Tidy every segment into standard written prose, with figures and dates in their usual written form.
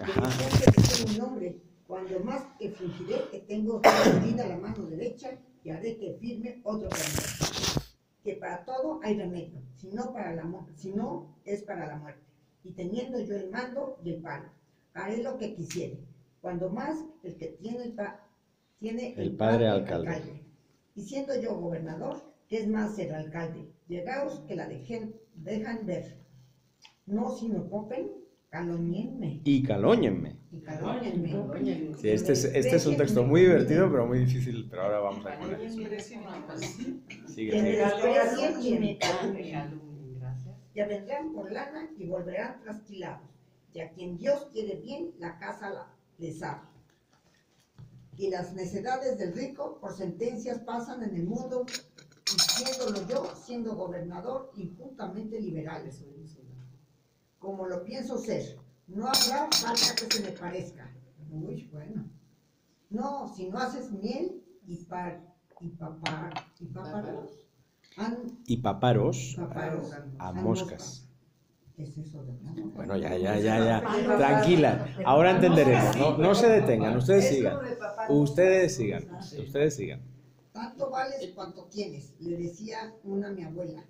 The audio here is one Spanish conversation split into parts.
Ajá. Que dice mi nombre, cuando más que fingiré que tengo tendida la mano derecha y haré que firme otro camino. Que para todo hay remedio, si no es para la muerte. Y teniendo yo el mando y el palo, haré lo que quisiere. Cuando más el que tiene el padre alcalde. Y siendo yo gobernador, que es más ser alcalde, llegaos que la dejan ver. No si no copen, calóñenme. Y calóñenme. Sí, este es un texto muy divertido, pero muy difícil, pero ahora vamos a poner. Sigue. Ya vendrán por lana y volverán trasquilados. Y a quien Dios quiere bien, la casa les abre. Y las necedades del rico por sentencias pasan en el mundo, y siéndolo yo, siendo gobernador, injustamente liberal. Como lo pienso ser, no habrá falta que se me parezca. Uy, bueno. No, si no haces miel y paparos a moscas. ¿Qué es eso de moscas? Bueno, ya. Tranquila. Ahora entenderemos. No se detengan. Ustedes sigan. Tanto vales cuanto tienes, le decía una a mi abuela.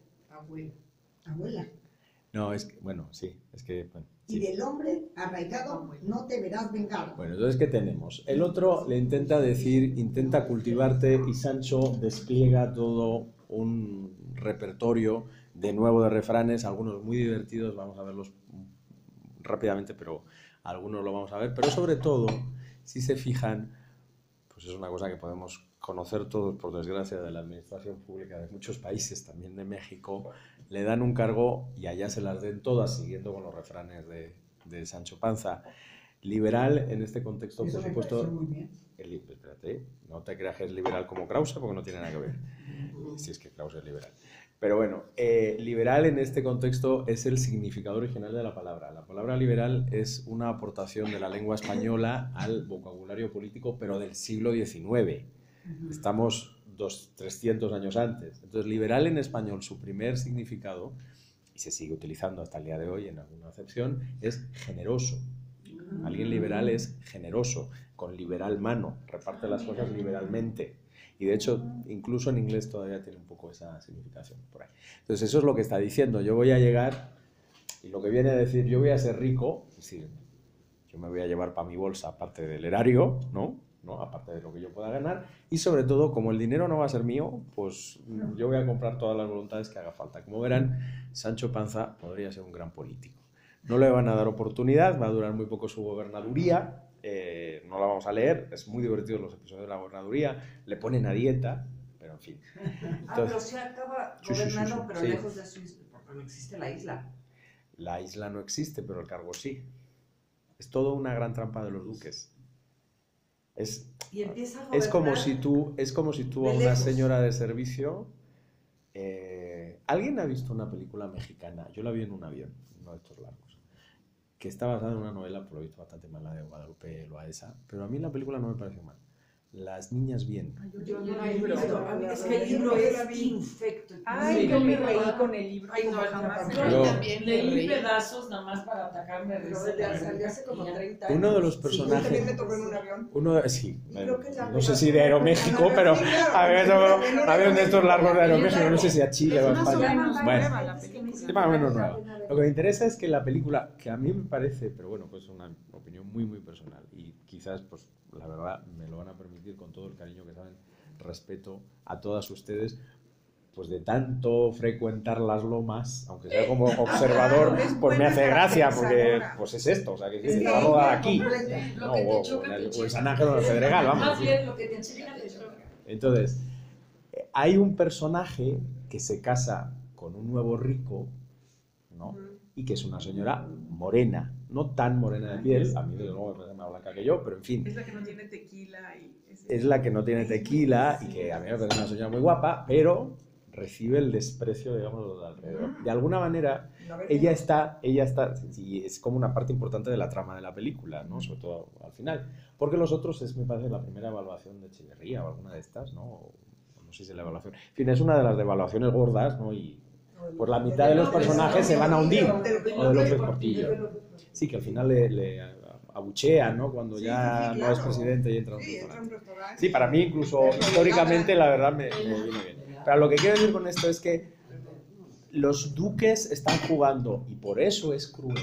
Abuela. No, es que, bueno, sí, es que... Bueno, sí. Y del hombre arraigado no te verás vengado. Bueno, entonces, ¿qué tenemos? El otro le intenta decir, intenta cultivarte, y Sancho despliega todo un repertorio de nuevo de refranes, algunos muy divertidos, vamos a verlos rápidamente, pero algunos lo vamos a ver. Pero sobre todo, si se fijan, pues es una cosa que podemos conocer todos, por desgracia, de la administración pública de muchos países, también de México. Le dan un cargo y allá se las den todas, siguiendo con los refranes de Sancho Panza. Liberal en este contexto, por supuesto. Muy bien. Espérate, no te creas que es liberal como Krause, porque no tiene nada que ver. Si es que Krause es liberal. Pero bueno, liberal en este contexto es el significado original de la palabra. La palabra liberal es una aportación de la lengua española al vocabulario político, pero del siglo XIX. Estamos 300 años antes. Entonces, liberal en español, su primer significado, y se sigue utilizando hasta el día de hoy en alguna acepción, es generoso. Alguien liberal es generoso, con liberal mano, reparte las cosas liberalmente. Y de hecho, incluso en inglés todavía tiene un poco esa significación por ahí. Entonces, eso es lo que está diciendo. Yo voy a llegar, y lo que viene a decir, yo voy a ser rico, es decir, yo me voy a llevar para mi bolsa, aparte del erario, ¿no? Aparte de lo que yo pueda ganar, y sobre todo, como el dinero no va a ser mío, pues yo voy a comprar todas las voluntades que haga falta. Como verán, Sancho Panza podría ser un gran político. No le van a dar oportunidad, va a durar muy poco su gobernaduría, no la vamos a leer, es muy divertido los episodios de la gobernaduría, le ponen a dieta, pero en fin. Entonces, pero se acaba gobernando, pero lejos de su isla, porque no existe la isla. La isla no existe, pero el cargo sí. Es todo una gran trampa de los duques. Es como si tú a una señora de servicio... ¿Alguien ha visto una película mexicana? Yo la vi en un avión, uno de estos largos, que está basada en una novela, por lo visto bastante mala, de Guadalupe Loaesa, pero a mí la película no me pareció mal. Las niñas bien. Yo no la he visto. Es que el libro es infecto. Ay, yo me reí con el libro. Ay, no, jamás. Yo también leí pedazos nada más para atacarme de eso. Salió hace como 30 años. Uno de los personajes... Sí, también me tocó en un avión. No sé si de Aeroméxico, pero avión de estos largos de Aeroméxico, no sé si a Chile o a España. Bueno, es más o menos nueva. Lo que me interesa es que la película, que a mí me parece, pero bueno, pues es una opinión muy, muy personal, y quizás, pues, la verdad, me lo van a permitir con todo el cariño que saben, respeto a todas ustedes, pues de tanto frecuentar las lomas, aunque sea como observador, pues me hace gracia, porque pues es esto, o sea, que se va a rodar aquí, no, o en San Ángel o en el Pedregal, vamos. Más bien lo que te enseñan te choca. Entonces, hay un personaje que se casa con un nuevo rico, ¿no? Y que es una señora morena, no tan morena de piel, a mí desde luego me parece más blanca que yo, pero en fin. Es la que no tiene tequila Es la que no tiene tequila y que a mí me parece una señora muy guapa, pero recibe el desprecio, digamos, de alrededor. De alguna manera, ella está, y es como una parte importante de la trama de la película, ¿no? Sobre todo al final. Porque los otros es, me parece, la primera evaluación de Echeverría o alguna de estas, ¿no? O no sé si es la evaluación. En fin, es una de las devaluaciones gordas, ¿no? Y pues la mitad de los personajes se van a hundir, o de López Portillo. Sí, que al final le abuchea, ¿no? Cuando ya sí, no claro. es presidente y entra a un Sí, entra a un restaurante. restaurante. Sí, para mí incluso históricamente la verdad me viene bien. Pero lo que quiero decir con esto es que los duques están jugando, y por eso es cruel,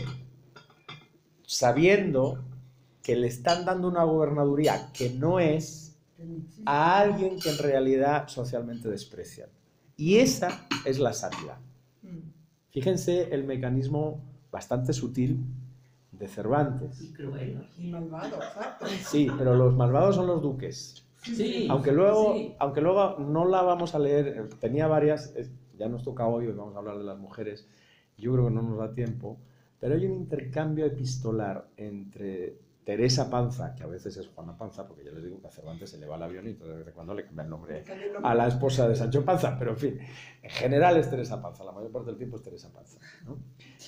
sabiendo que le están dando una gobernaduría que no es a alguien que en realidad socialmente desprecian. Y esa es la sátira. Fíjense el mecanismo bastante sutil de Cervantes. Y cruel. Y malvado, exacto. Sí, pero los malvados son los duques. Sí. Aunque luego, sí. aunque luego no la vamos a leer, tenía varias, ya nos toca hoy vamos a hablar de las mujeres, yo creo que no nos da tiempo, pero hay un intercambio epistolar entre Teresa Panza, que a veces es Juana Panza, porque ya les digo que a Cervantes se le va el avión y de vez en cuando le cambia el nombre a la esposa de Sancho Panza, pero en fin, en general es Teresa Panza, la mayor parte del tiempo es Teresa Panza, ¿no?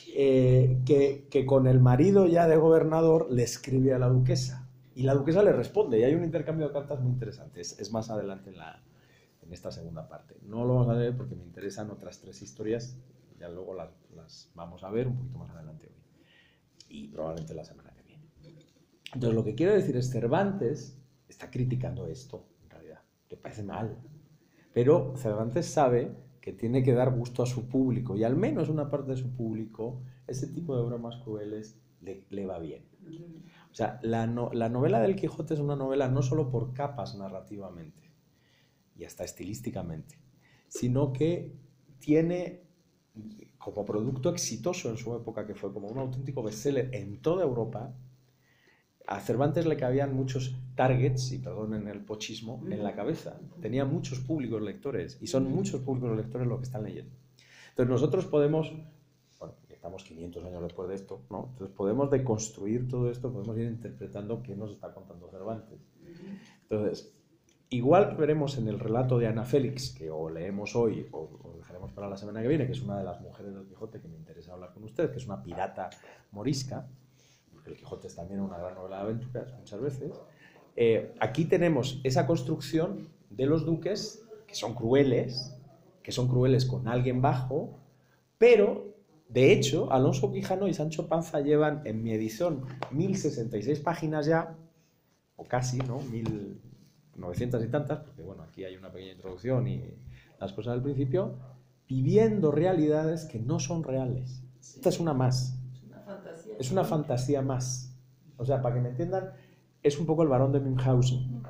Que con el marido ya de gobernador le escribe a la duquesa, y la duquesa le responde, y hay un intercambio de cartas muy interesante, es más adelante en esta segunda parte. No lo vamos a leer porque me interesan otras 3 historias, ya luego las vamos a ver un poquito más adelante hoy, y probablemente la semana que viene. Entonces lo que quiero decir es, Cervantes está criticando esto, en realidad, le parece mal, pero Cervantes sabe que tiene que dar gusto a su público, y al menos una parte de su público, ese tipo de bromas crueles le va bien. O sea, la novela del Quijote es una novela no solo por capas narrativamente y hasta estilísticamente, sino que tiene como producto exitoso en su época, que fue como un auténtico bestseller en toda Europa. A Cervantes le cabían muchos targets, y perdonen el pochismo, en la cabeza. Tenía muchos públicos lectores, y son muchos públicos lectores los que están leyendo. Entonces nosotros podemos, bueno, estamos 500 años después de esto, ¿no? Entonces podemos deconstruir todo esto, podemos ir interpretando qué nos está contando Cervantes. Entonces, igual que veremos en el relato de Ana Félix, que o leemos hoy o dejaremos para la semana que viene, que es una de las mujeres del Quijote que me interesa hablar con usted, que es una pirata morisca, porque el Quijote es también una gran novela de aventuras muchas veces. Aquí tenemos esa construcción de los duques que son crueles con alguien bajo, pero de hecho Alonso Quijano y Sancho Panza llevan en mi edición 1066 páginas ya, o casi, ¿no? 1900 y tantas, porque bueno, aquí hay una pequeña introducción y las cosas al principio, viviendo realidades que no son reales. Esta es una más. Es una fantasía más. O sea, para que me entiendan, es un poco el Barón de Münchhausen,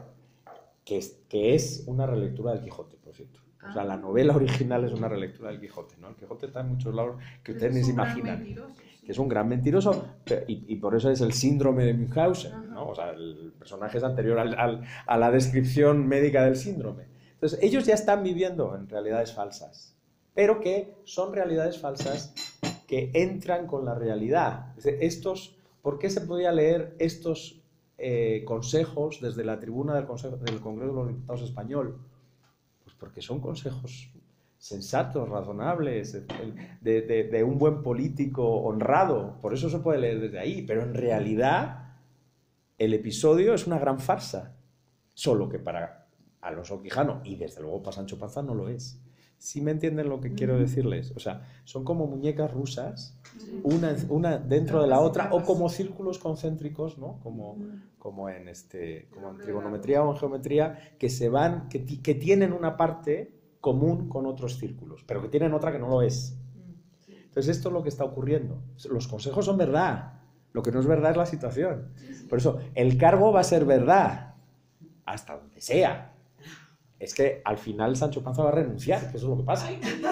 que es una relectura del Quijote, por cierto. O sea, la novela original es una relectura del Quijote, ¿no? El Quijote está en muchos lados que ustedes ni se imaginan. Que es un gran mentiroso, y por eso es el síndrome de Münchhausen, ¿no? O sea, el personaje es anterior a la descripción médica del síndrome. Entonces, ellos ya están viviendo en realidades falsas, pero que son realidades falsas que entran con la realidad. ¿Por qué se podía leer estos consejos desde la tribuna del Congreso de los Diputados español? Pues porque son consejos sensatos, razonables, de un buen político honrado. Por eso se puede leer desde ahí, pero en realidad el episodio es una gran farsa, solo que para Alonso Quijano y desde luego para Sancho Panza no lo es. ¿Sí me entienden lo que quiero decirles? O sea, son como muñecas rusas, una dentro de la otra, o como círculos concéntricos, ¿no? Como en trigonometría o en geometría, que tienen una parte común con otros círculos, pero que tienen otra que no lo es. Entonces esto es lo que está ocurriendo. Los consejos son verdad, lo que no es verdad es la situación. Por eso, el cargo va a ser verdad, hasta donde sea. Es que al final Sancho Panza va a renunciar, que eso es lo que pasa.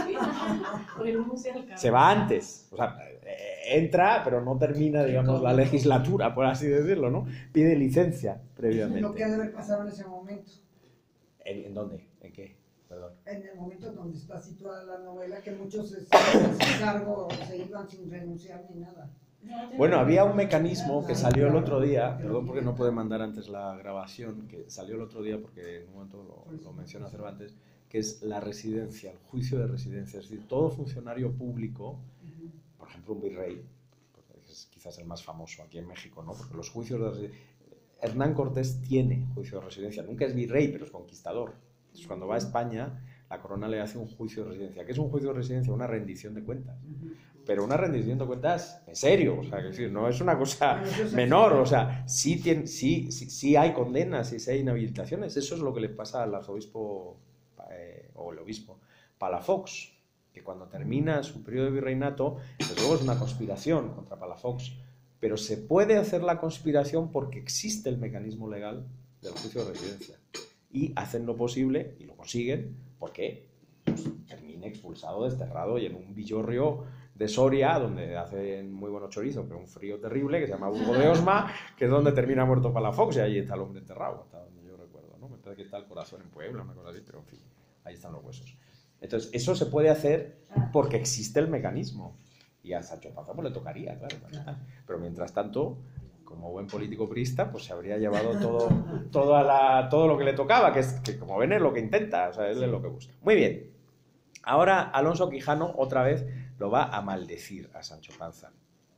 Se va antes, o sea, entra, pero no termina, digamos, la legislatura, por así decirlo, ¿no? Pide licencia previamente. Lo que ha de haber pasado en ese momento. ¿En dónde? ¿En qué? Perdón. En el momento donde está situada la novela, que muchos se sin cargo se iban sin renunciar ni nada. Bueno, había un mecanismo que salió el otro día, perdón porque no pude mandar antes la grabación, que salió el otro día porque en un momento lo menciona Cervantes, que es la residencia, el juicio de residencia. Es decir, todo funcionario público, por ejemplo un virrey, porque es quizás el más famoso aquí en México, ¿no? Porque los juicios de residencia... Hernán Cortés tiene juicio de residencia, nunca es virrey, pero es conquistador. Entonces, cuando va a España, la corona le hace un juicio de residencia. ¿Qué es un juicio de residencia? Una rendición de cuentas. Pero una rendición de cuentas en serio, o sea, que decir, no es una cosa menor, o sea, sí hay condenas, sí hay inhabilitaciones. Eso es lo que le pasa al arzobispo o el obispo Palafox, que cuando termina su periodo de virreinato, desde luego es una conspiración contra Palafox, pero se puede hacer la conspiración porque existe el mecanismo legal del juicio de residencia. Y hacen lo posible, y lo consiguen, porque pues, termine expulsado, desterrado, y en un villorrio de Soria, donde hacen muy buenos chorizos, pero un frío terrible, que se llama Burgo de Osma, que es donde termina muerto Palafox, y ahí está el hombre enterrado, hasta donde yo recuerdo, ¿no? Me parece que está el corazón en Puebla, una cosa así, pero en fin, ahí están los huesos. Entonces, eso se puede hacer porque existe el mecanismo. Y a Sancho Panza pues le tocaría, claro. Pero mientras tanto, como buen político priista, pues se habría llevado todo lo que le tocaba, que es que, como ven, es lo que intenta, o sea, es lo que busca. Muy bien. Ahora Alonso Quijano otra vez lo va a maldecir a Sancho Panza.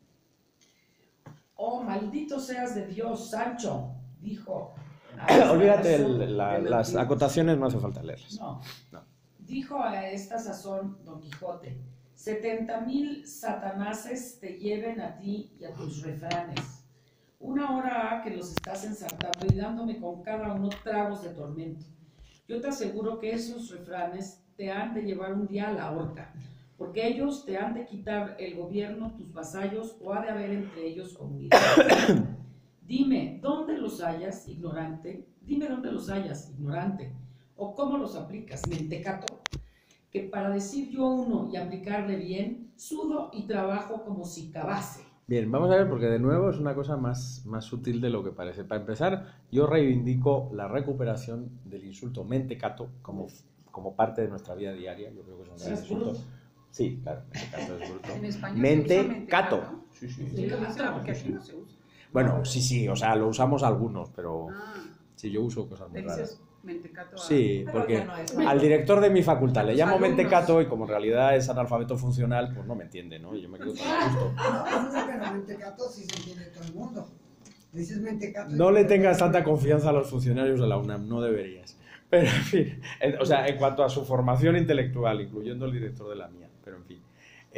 Oh, maldito seas de Dios, Sancho, dijo. Olvídate, las acotaciones no hace falta leerlas. No. Dijo a esta sazón Don Quijote: 70,000 satanases te lleven a ti y a tus refranes. Una hora ha que los estás ensartando y dándome con cada uno tragos de tormento. Yo te aseguro que esos refranes te han de llevar un día a la horca, porque ellos te han de quitar el gobierno, tus vasallos, o ha de haber entre ellos comunidad. Dime, ¿dónde los hallas, ignorante? Dime dónde los hallas, ignorante, o cómo los aplicas, mentecato, que para decir yo uno y aplicarle bien, sudo y trabajo como si cavase. Bien, vamos a ver, porque de nuevo es una cosa más sutil de lo que parece. Para empezar, yo reivindico la recuperación del insulto mentecato como parte de nuestra vida diaria. Yo creo que es un gran insulto. Sí, claro, mentecato es bruto. En español Mentecato. Sí. Porque aquí no se usa. Bueno, sí, o sea, lo usamos algunos, pero sí, yo uso cosas muy ¿Le raras. dices mentecato? Sí, Pero porque ya no es. al director de mi facultad le llamo alumnos. mentecato y como en realidad es analfabeto funcional, pues no me entiende, ¿no? Y yo me quedo tan gusto. No, pero mentecato sí se entiende todo el mundo. Le dices mentecato. No le tengas tanta confianza a los funcionarios de la UNAM, no deberías. Pero, en fin, o sea, en cuanto a su formación intelectual, incluyendo el director de la mía, pero en fin,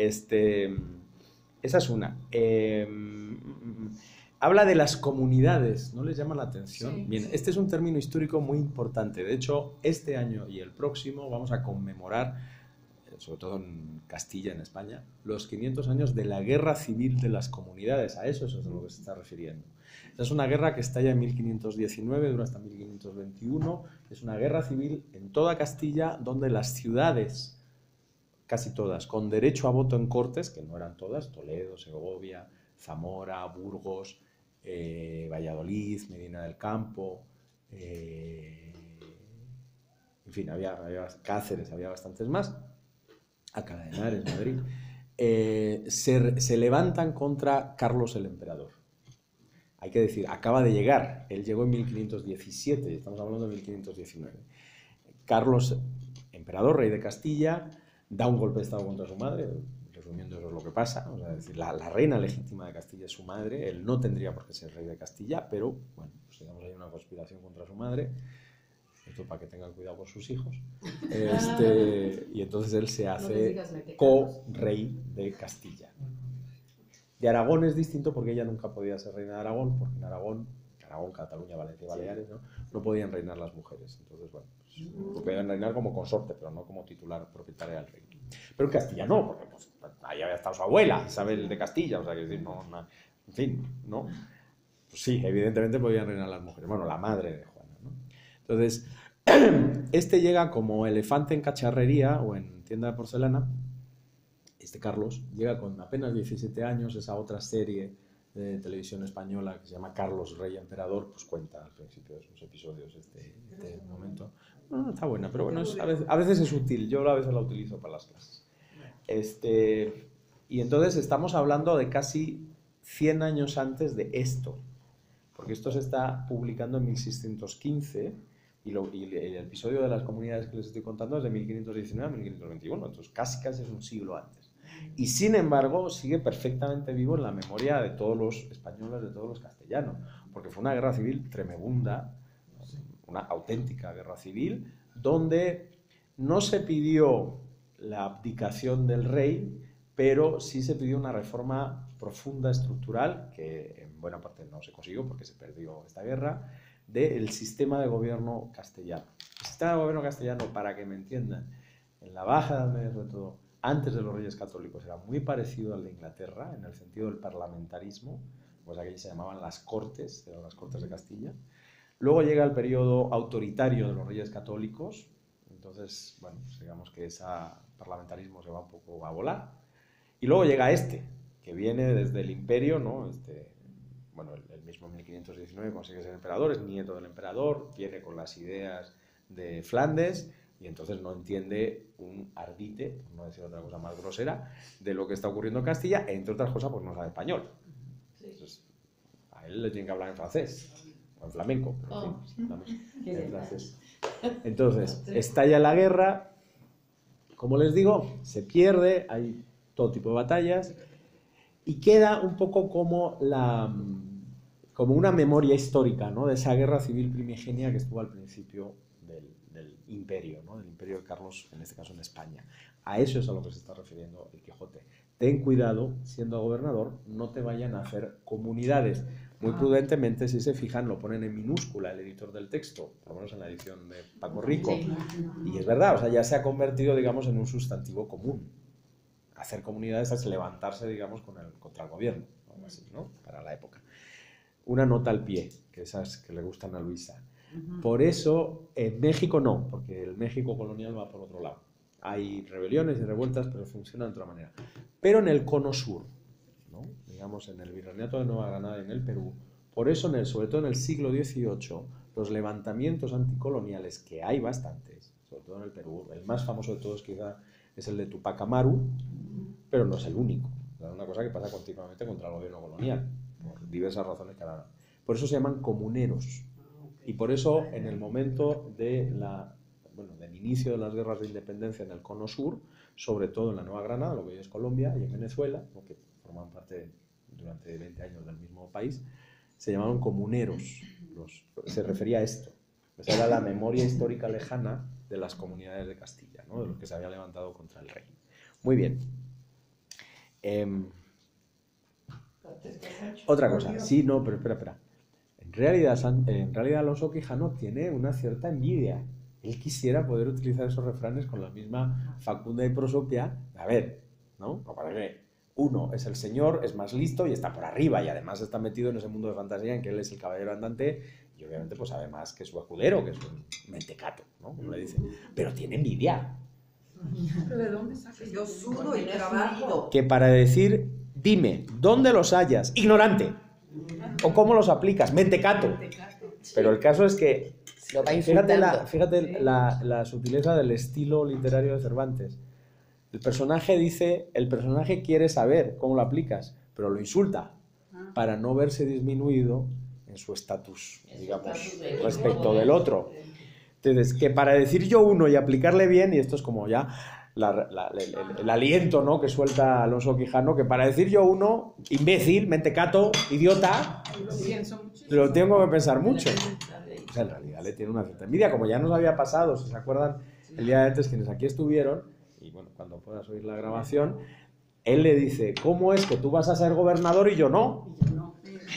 esa es una. Habla de las comunidades, ¿no les llama la atención? Sí, Bien, este es un término histórico muy importante. De hecho, este año y el próximo vamos a conmemorar, sobre todo en Castilla, en España, los 500 años de la Guerra Civil de las Comunidades. A eso es a lo que se está refiriendo. Esta es una guerra que estalla en 1519, dura hasta 1521. Es una guerra civil en toda Castilla, donde las ciudades, casi todas, con derecho a voto en Cortes, que no eran todas, Toledo, Segovia, Zamora, Burgos, Valladolid, Medina del Campo, en fin, había Cáceres, había bastantes más, Alcalá de Henares, Madrid, se levantan contra Carlos el Emperador. Hay que decir, acaba de llegar, él llegó en 1517, estamos hablando de 1519. Carlos, emperador, rey de Castilla, da un golpe de estado contra su madre. Resumiendo, eso es lo que pasa. O sea, es decir, la reina legítima de Castilla es su madre. Él no tendría por qué ser rey de Castilla, pero bueno, pues digamos hay una conspiración contra su madre. Esto para que tengan cuidado con sus hijos. Y entonces él se hace co-rey de Castilla. De Aragón es distinto porque ella nunca podía ser reina de Aragón, porque en Aragón, Cataluña, Valencia y Baleares, no podían reinar las mujeres. Entonces, bueno, pues, podían reinar como consorte, pero no como titular propietaria del reino. Pero en Castilla no, porque pues, ahí había estado su abuela, Isabel de Castilla, o sea, que decir, en fin, ¿no? Pues sí, evidentemente podían reinar las mujeres. Bueno, la madre de Juana, ¿no? Entonces, este llega como elefante en cacharrería o en tienda de porcelana. Carlos llega con apenas 17 años. Esa otra serie de televisión española que se llama Carlos Rey Emperador, pues cuenta al principio de sus episodios este momento. No, está buena, pero bueno, a veces es útil. Yo a veces la utilizo para las clases. Y entonces estamos hablando de casi 100 años antes de esto, porque esto se está publicando en 1615 y el episodio de las comunidades que les estoy contando es de 1519 a 1521, entonces casi es un siglo antes. Y sin embargo sigue perfectamente vivo en la memoria de todos los españoles, de todos los castellanos, porque fue una guerra civil tremenda, una auténtica guerra civil, donde no se pidió la abdicación del rey, pero sí se pidió una reforma profunda, estructural, que en buena parte no se consiguió porque se perdió esta guerra, del sistema de gobierno castellano. El sistema de gobierno castellano, para que me entiendan, en la Baja Edad Media sobre todo, antes de los Reyes Católicos, era muy parecido al de Inglaterra, en el sentido del parlamentarismo, pues aquí se llamaban las Cortes, eran las Cortes de Castilla. Luego llega el periodo autoritario de los Reyes Católicos, entonces, bueno, digamos que ese parlamentarismo se va un poco a volar. Y luego llega este, que viene desde el imperio, ¿no? Bueno, el mismo 1519 consigue ser emperador, es nieto del emperador, viene con las ideas de Flandes y entonces no entiende un ardite, por no decir otra cosa más grosera, de lo que está ocurriendo en Castilla, entre otras cosas pues no sabe español. Entonces, a él le tienen que hablar en francés o en flamenco, pero en fin, en francés. Entonces, estalla la guerra, como les digo, se pierde, hay todo tipo de batallas y queda un poco como una memoria histórica, ¿no? De esa guerra civil primigenia que estuvo al principio del imperio, ¿no? Del imperio de Carlos, en este caso en España. A eso es a lo que se está refiriendo el Quijote. Ten cuidado, siendo gobernador, no te vayan a hacer comunidades. Muy prudentemente, si se fijan, lo ponen en minúscula el editor del texto, por lo menos en la edición de Paco Rico. Y es verdad, o sea, ya se ha convertido, digamos, en un sustantivo común. Hacer comunidades es levantarse, digamos, contra el gobierno, algo así, ¿no? Para la época. Una nota al pie, que esas que le gustan a Luisa. Por eso, en México no, porque el México colonial va por otro lado. Hay rebeliones y revueltas, pero funcionan de otra manera. Pero en el cono sur, ¿no? Digamos, en el Virreinato de Nueva Granada y en el Perú, por eso, sobre todo en el siglo XVIII, los levantamientos anticoloniales, que hay bastantes, sobre todo en el Perú, el más famoso de todos quizá es el de Tupac Amaru, pero no es el único. Es una cosa que pasa continuamente contra el gobierno colonial, por diversas razones que ahora. Por eso se llaman comuneros. Y por eso, en el momento del inicio de las guerras de independencia en el cono sur, sobre todo en la Nueva Granada, lo que hoy es Colombia, y en Venezuela, ¿no? Que forman parte durante 20 años del mismo país, se llamaban comuneros. Se refería a esto. Esa era la memoria histórica lejana de las comunidades de Castilla, ¿no? De los que se había levantado contra el rey. Muy bien. Otra cosa. Sí, no, pero espera. En realidad Alonso Quijano tiene una cierta envidia. Él quisiera poder utilizar esos refranes con la misma facunda y prosopia. A ver, ¿no? Para que uno es el señor, es más listo y está por arriba y además está metido en ese mundo de fantasía en que él es el caballero andante y obviamente pues sabe más que su escudero, que es un mentecato, ¿no? Como le dice. Pero tiene envidia. ¿Pero de dónde sacas? Yo sudo y trabajo. Que para decir, dime, ¿dónde los hallas? Ignorante. ¿O cómo los aplicas? Mentecato. Pero el caso es que, fíjate la sutileza del estilo literario de Cervantes. El personaje quiere saber cómo lo aplicas, pero lo insulta para no verse disminuido en su estatus, digamos, respecto del otro. Entonces, que para decir yo uno y aplicarle bien, y esto es como ya el aliento, ¿no? Que suelta Alonso Quijano, que para decir yo uno, imbécil, mentecato, idiota, lo tengo que pensar mucho. O sea, en realidad le tiene una cierta envidia, como ya nos había pasado, si se acuerdan, el día de antes quienes aquí estuvieron, y bueno, cuando puedas oír la grabación, él le dice, ¿cómo es que tú vas a ser gobernador y yo no? No,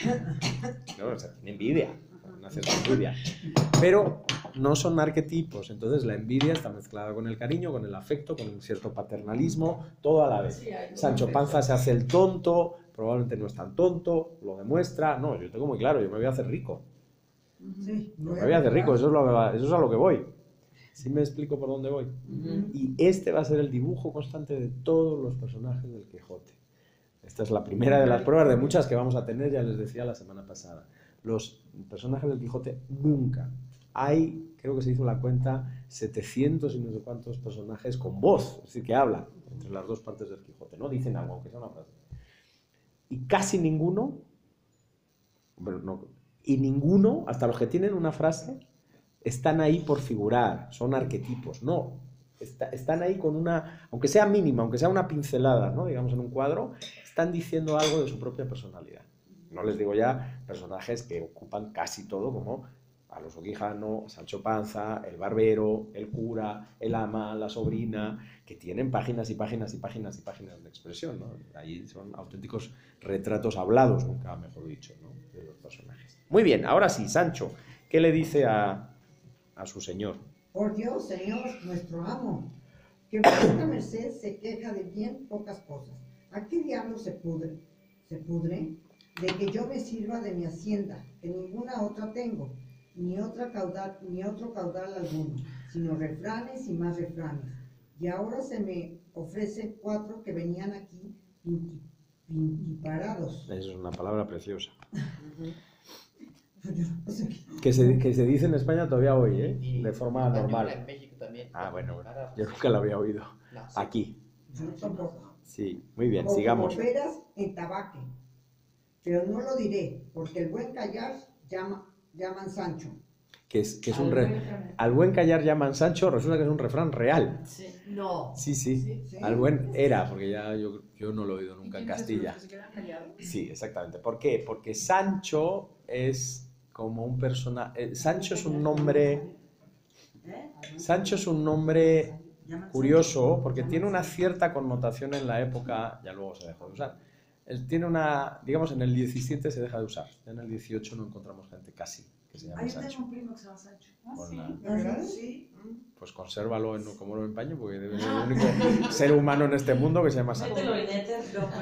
o sea, tiene envidia, una cierta envidia. Pero no son arquetipos, entonces la envidia está mezclada con el cariño, con el afecto, con un cierto paternalismo, todo a la vez. Sancho Panza se hace el tonto, probablemente no es tan tonto, lo demuestra. No, yo tengo muy claro, yo me voy a hacer rico. Sí, Me voy a hacer rico, eso es a lo que voy. ¿Sí me explico por dónde voy? Y este va a ser el dibujo constante de todos los personajes del Quijote. Esta es la primera de las pruebas de muchas que vamos a tener, ya les decía la semana pasada. Los personajes del Quijote nunca. Hay, creo que se hizo la cuenta, 700 y no sé cuántos personajes con voz, es decir, que hablan entre las dos partes del Quijote, ¿no? Dicen algo, aunque sea una frase. Y casi ninguno, bueno, no, y ninguno, hasta los que tienen una frase, están ahí por figurar, son arquetipos, no. Están ahí con una, aunque sea mínima, aunque sea una pincelada, ¿no? Digamos en un cuadro, están diciendo algo de su propia personalidad. No les digo ya personajes que ocupan casi todo, como Alonso Quijano, Sancho Panza, el barbero, el cura, el ama, la sobrina, que tienen páginas y páginas y páginas y páginas de expresión, ¿no? Ahí son auténticos retratos hablados, nunca mejor dicho, ¿no? De los personajes. Muy bien, ahora sí, Sancho, ¿qué le dice a su señor? Por Dios, Señor, nuestro amo, que vuestra merced se queja de bien pocas cosas. ¿A qué diablo se pudre? ¿Se pudre? De que yo me sirva de mi hacienda, que ninguna otra tengo, ni otro caudal alguno, sino refranes y más refranes. Y ahora se me ofrecen 4 que venían aquí pintiparados. Esa es una palabra preciosa. Que se dice en España todavía hoy, ¿eh? De forma normal. En México también. Ah, bueno, yo nunca lo había oído. No, sí. Aquí. Yo tampoco. Sí, muy bien, Como sigamos. peras en tabaque. Pero no lo diré, porque el buen callar llaman Sancho. Que es un al buen callar llaman Sancho, resulta que es un refrán real. Sí. No. Sí. Sí. Al buen era, porque ya yo no lo he oído nunca en Castilla. ¿Se quedan callados? Sí, exactamente. ¿Por qué? Porque Sancho es como un personaje. Sancho es un nombre. Sancho es un nombre curioso porque tiene una cierta connotación en la época, ya luego se dejó de usar. Tiene una, digamos, en el 17 se deja de usar, en el 18 no encontramos gente casi que se llame Yo tengo Sancho. un primo que se llama Sancho. Con la- ¿Verdad? Sí. Pues consérvalo como lo empaño porque debe ser el único ser humano en este mundo que se llama Sancho. Mételo en éter.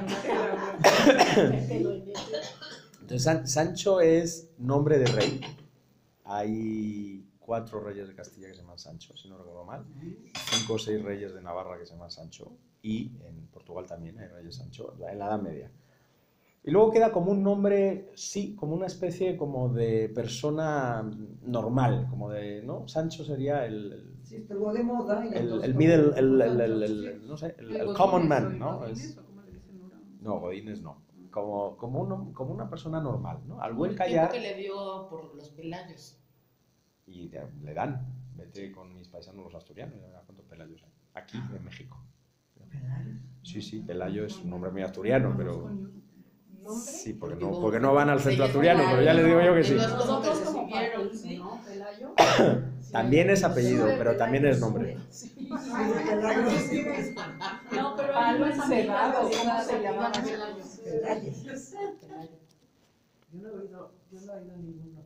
Entonces, Sancho es nombre de rey. Hay 4 reyes de Castilla que se llaman Sancho, si no recuerdo mal. 5 o 6 reyes de Navarra que se llaman Sancho. Y en Portugal también hay reyes Sancho, en la Edad Media. Y luego queda como un nombre, sí, como una especie como de persona normal, como de, ¿no? Sancho sería Sí, estuvo de moda. Y entonces el todo middle, el mundo no sé, ¿El el Godínez common o man, el ¿no? Godínez o cómo le dicen ahora? No, Godínez no. Como una persona normal, ¿no? Al buen El tiempo callar que le dio por los Pelayos. y le dan. Vete con mis paisanos los asturianos, ya verás cuántos Pelayos hay. Aquí, en México. Sí, Pelayo es un nombre muy asturiano, pero... Sí, porque no van al centro asturiano, pero ya les digo yo que sí. Los como que se como siguieron, Patricio, sí. ¿no? Pelayo. También es apellido, pero también es nombre. No, pero algo encerrado, ¿cómo se llamaba Pelayo? Yo no he oído ninguno.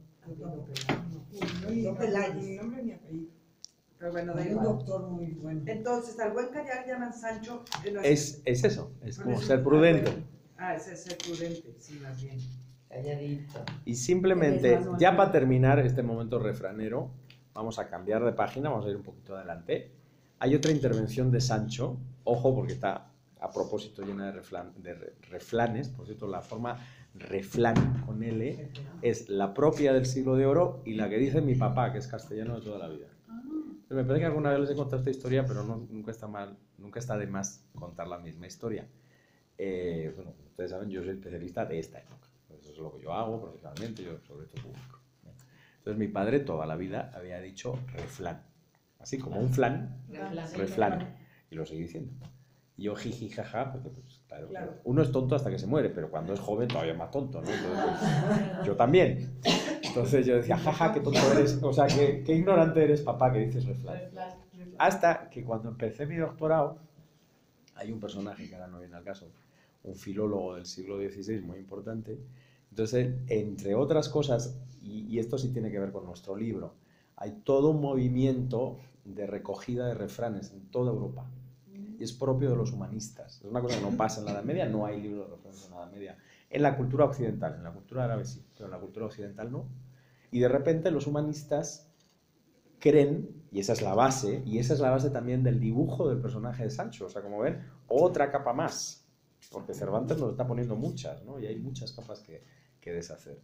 Yo Peláez. Mi nombre es mi apellido. Pero bueno, da Hay un igual. doctor muy bueno. Entonces, al buen callar llaman Sancho. Es eso, es como ser prudente. Ese es ser prudente, sí, más bien. Calladito. Y simplemente, ya para terminar este momento refranero, vamos a cambiar de página, vamos a ir un poquito adelante. Hay otra intervención de Sancho, ojo porque está a propósito llena de reflanes, por cierto la forma reflán con L es la propia del Siglo de Oro y la que dice mi papá, que es castellano de toda la vida. Me parece que alguna vez les he contado esta historia, pero nunca está de más contar la misma historia. Bueno, ustedes saben, yo soy especialista de esta época. Eso es lo que yo hago profesionalmente, yo sobre todo público. Entonces mi padre toda la vida había dicho reflán. Así como un flan, reflán. Y lo seguí diciendo. Y yo jiji jaja, porque pues claro, uno es tonto hasta que se muere, pero cuando es joven todavía es más tonto, ¿no? Entonces, pues, yo también. Entonces yo decía, jaja, qué tonto eres, o sea, qué ignorante eres, papá, que dices reflán. Hasta que cuando empecé mi doctorado, hay un personaje que ahora no viene al caso, un filólogo del siglo XVI muy importante. Entonces, entre otras cosas, y esto sí tiene que ver con nuestro libro, hay todo un movimiento de recogida de refranes en toda Europa. Y es propio de los humanistas. Es una cosa que no pasa en la Edad Media, no hay libros de refranes en la Edad Media. En la cultura occidental, en la cultura árabe sí, pero en la cultura occidental no. Y de repente los humanistas creen, y esa es la base, y esa es la base también del dibujo del personaje de Sancho. O sea, como ven, otra capa más. Porque Cervantes nos está poniendo muchas, ¿no? Y hay muchas capas que deshacer.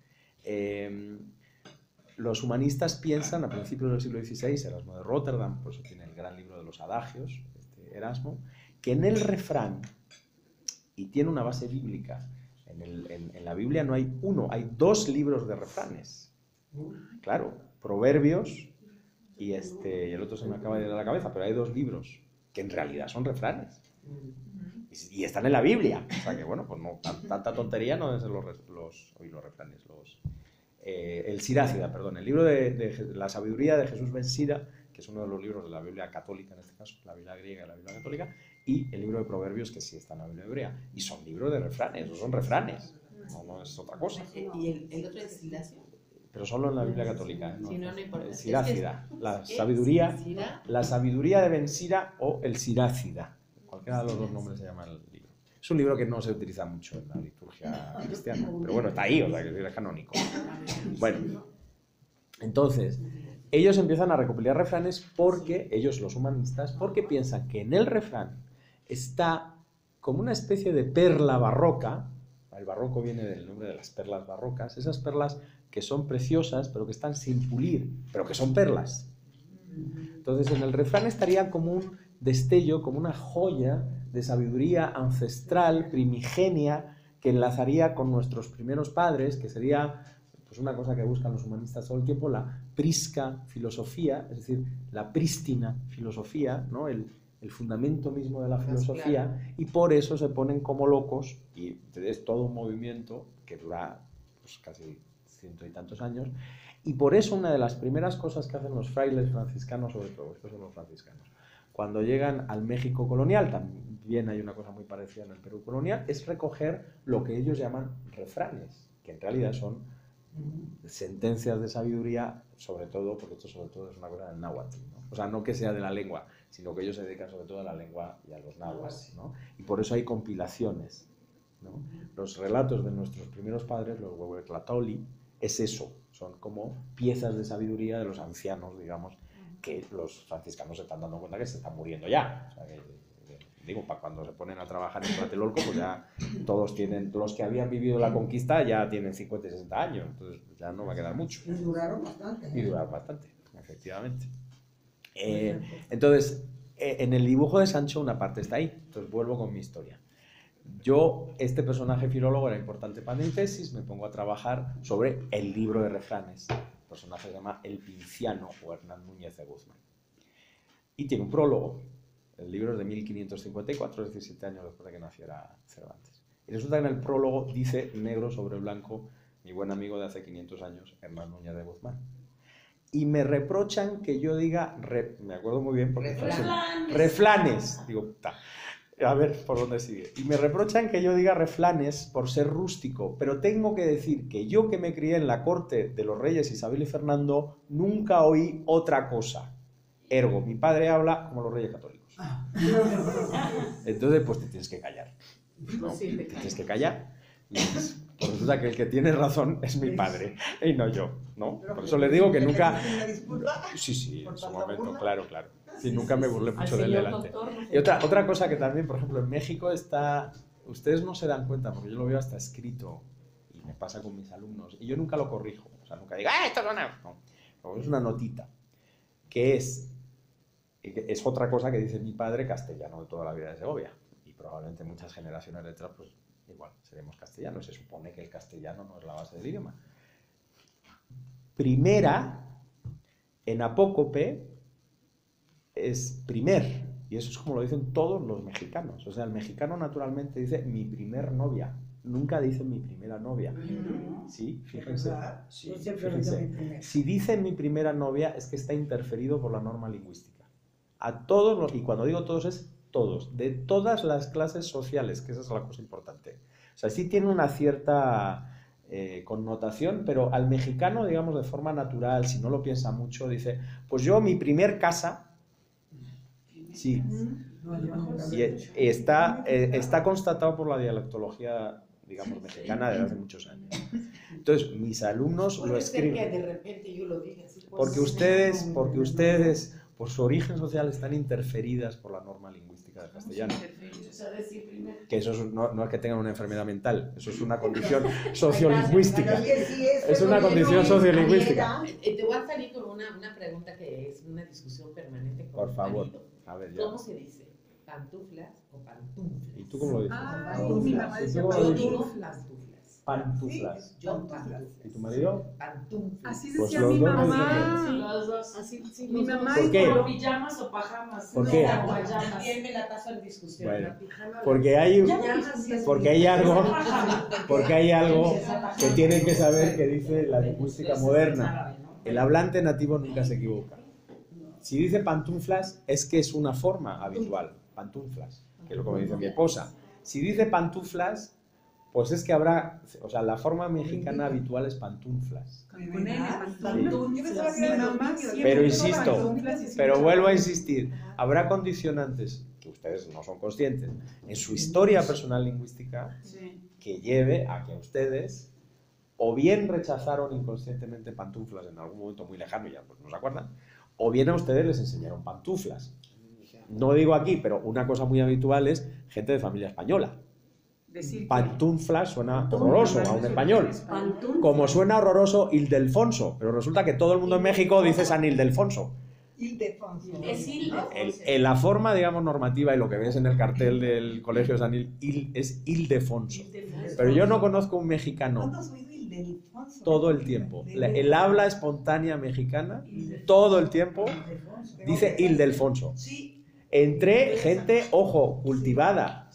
Los humanistas piensan, a principios del siglo XVI, Erasmo de Rotterdam, por eso tiene el gran libro de los adagios, Erasmo, que en el refrán, y tiene una base bíblica, en la Biblia no hay uno, hay 2 libros de refranes. Claro, Proverbios y el otro se me acaba de ir a la cabeza, pero hay 2 libros que en realidad son refranes. Y están en la Biblia. O sea que, bueno, pues no, tanta tontería no deben ser los refranes. el Sirácida, perdón, el libro de la sabiduría de Jesús ben Sira, que es uno de los libros de la Biblia católica en este caso, la Biblia griega y la Biblia católica, y el libro de Proverbios, que sí está en la Biblia hebrea. Y son libros de refranes, o son refranes, no es otra cosa. ¿Y el otro es Silacio? Pero solo en la Biblia católica. Sí, no importa. El Sirácida, la sabiduría de Ben Sira o el Sirácida. Cualquiera de los dos nombres se llama el libro. Es un libro que no se utiliza mucho en la liturgia cristiana, pero bueno, está ahí, o sea, que es canónico. Bueno, entonces, ellos empiezan a recopilar refranes porque, ellos los humanistas, porque piensan que en el refrán está como una especie de perla barroca. El barroco viene del nombre de las perlas barrocas, esas perlas que son preciosas, pero que están sin pulir, pero que son perlas. Entonces, en el refrán estaría como un destello, como una joya de sabiduría ancestral, primigenia, que enlazaría con nuestros primeros padres, que sería pues una cosa que buscan los humanistas todo el tiempo, la prisca filosofía, es decir, la prístina filosofía, ¿no? El fundamento mismo de la filosofía, claro. Y por eso se ponen como locos, y es todo un movimiento que dura pues, casi 100 y tantos años, y por eso una de las primeras cosas que hacen los frailes franciscanos, sobre todo, estos son los franciscanos, cuando llegan al México colonial, también hay una cosa muy parecida en el Perú colonial, es recoger lo que ellos llaman refranes, que en realidad son sentencias de sabiduría, sobre todo, porque esto sobre todo es una cosa del náhuatl, ¿no? O sea, no que sea de la lengua, sino que ellos se dedican sobre todo a la lengua y a los náhuatl, ¿no? Y por eso hay compilaciones, ¿no? Los relatos de nuestros primeros padres, los Huehuetlatoli, es eso, son como piezas de sabiduría de los ancianos, digamos, que los franciscanos se están dando cuenta que se están muriendo ya. O sea, digo, para cuando se ponen a trabajar en Tlatelolco, pues ya todos tienen, los que habían vivido la conquista ya tienen 50 y 60 años, entonces ya no va a quedar mucho. Y duraron bastante. Y duraron bastante, efectivamente. Entonces, en el dibujo de Sancho una parte está ahí, entonces vuelvo con mi historia. Yo, este personaje filólogo era importante para mi tesis, me pongo a trabajar sobre el libro de refranes. El personaje se llama El Pinciano o Hernán Núñez de Guzmán. Y tiene un prólogo. El libro es de 1554, es decir, 7 años después de que naciera Cervantes. Y resulta que en el prólogo dice, negro sobre blanco, mi buen amigo de hace 500 años, Hernán Núñez de Guzmán. Y me reprochan que yo diga, me acuerdo muy bien, porque reflanes. Digo, a ver por dónde sigue. Y me reprochan que yo diga reflanes por ser rústico, pero tengo que decir que yo que me crié en la corte de los reyes Isabel y Fernando, nunca oí otra cosa. Ergo, mi padre habla como los reyes católicos. Entonces, pues te tienes que callar, ¿no? Te tienes que callar. Y pues resulta que el que tiene razón es mi padre y no yo, ¿no? Por eso les digo que nunca... Sí, en su momento, claro. Sí, nunca me burlé mucho de él delante. Y otra cosa que también, por ejemplo, en México está... Ustedes no se dan cuenta, porque yo lo veo hasta escrito, y me pasa con mis alumnos, y yo nunca lo corrijo. O sea, nunca digo, esto no. Es una notita, que es otra cosa que dice mi padre castellano de toda la vida de Segovia. Y probablemente muchas generaciones detrás, pues igual, seremos castellanos. Se supone que el castellano no es la base del idioma. Primera, en apócope, es primer, y eso es como lo dicen todos los mexicanos. O sea, el mexicano naturalmente dice mi primer novia, nunca dice mi primera novia. Sí, fíjense. Sí, fíjense. Si dice mi primera novia es que está interferido por la norma lingüística. A todos los, y cuando digo todos es todos, de todas las clases sociales, que esa es la cosa importante. O sea, sí tiene una cierta connotación, pero al mexicano, digamos, de forma natural, si no lo piensa mucho, dice, pues yo mi primer casa... Sí, y está constatado por la dialectología, digamos, mexicana desde hace muchos años. Entonces, mis alumnos lo escriben. Que de repente yo lo dije así. Porque ustedes, por su origen social, están interferidas por la norma lingüística del castellano. Que eso no es que tengan una enfermedad mental, eso es una condición sociolingüística. Es una condición sociolingüística. Te voy a salir con una pregunta que es una discusión permanente con por favor. A ver, ya. ¿Cómo se dice? ¿Pantuflas o pantuflas? ¿Y tú cómo lo dices? Mi mamá dice pantuflas. Pantuflas. Pantuflas. ¿Y tu marido? Pantuflas. Así Pues decía los mi dos mamá. Los dos. Así, sí, Los mi dos. mamá. ¿Por qué? Como pijamas o pajamas. ¿Por no, qué? o pajamas. También me la paso en discusión. Bueno, La pijama, porque hay algo, Pajama. porque hay algo que tienen que saber que dice la lingüística moderna. El hablante nativo nunca se equivoca. Si dice pantuflas, es que es una forma habitual. Pantuflas, que es lo que me dice mi esposa. Si dice pantuflas, pues es que habrá, o sea, la forma mexicana habitual es pantuflas. Con N, Yo pensaba que Mi era mamá de siempre Pero tuvo insisto, pantuflas y pero siempre vuelvo a zapatos. insistir, habrá condicionantes que ustedes no son conscientes en su historia personal lingüística Sí. que lleve a que ustedes o bien rechazaron inconscientemente pantuflas en algún momento muy lejano, ya pues no se acuerdan, o bien a ustedes les enseñaron pantuflas. No digo aquí, pero una cosa muy habitual es gente de familia española. Decir que- Pantuflas suena horroroso a un español. Pantuflas. Como suena horroroso Ildefonso, pero resulta que todo el mundo en México dice San Ildefonso. Ildefonso. Es Ildefonso. En la forma, digamos, normativa y lo que ves en el cartel del Colegio San es Ildefonso. Pero yo no conozco un mexicano ¿Cuándo has oído Ildefonso? todo el tiempo. El habla espontánea mexicana, todo el tiempo, dice Ildefonso. Sí. Entre gente, ojo, cultivada.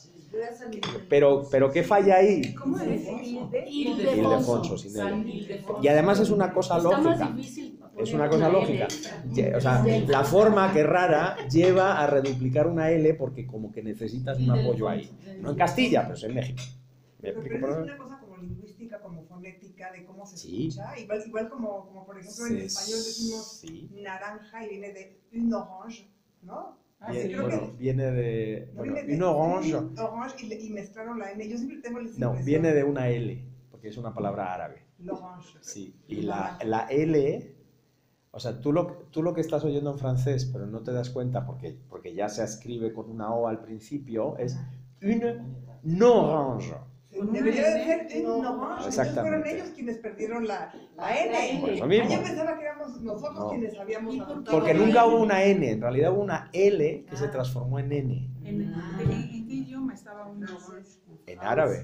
Pero ¿qué falla ahí? ¿Cómo es? Ildefonso, sin San L. Ildefonso. Y además es una cosa lógica. Es una cosa lógica. O sea, la forma que rara lleva a reduplicar una L porque como que necesitas un apoyo ahí. No en Castilla, pero es en México. ¿Me Pero explico? es una cosa como lingüística, como fonética, de cómo se Sí. escucha. Igual como por ejemplo en español decimos Sí. naranja y viene de une orange, ¿no? Bien, creo bueno, viene de... No Bueno, viene de un orange... orange y mezclaron la N. Yo siempre tengo la No, impresión. viene de una L, porque es una palabra árabe. L'orange. Sí, y la L, o sea, tú lo que estás oyendo en francés, pero no te das cuenta porque ya se escribe con una O al principio, es une orange. Debería de ser un orange. Entonces fueron Exactamente. ellos quienes perdieron la N. Por eso mismo. Yo pensaba que éramos nosotros No. quienes habíamos adoptado Porque la nunca N. hubo una N, en realidad hubo una L que se transformó en N, ¿En qué idioma estaba un orange? en árabe.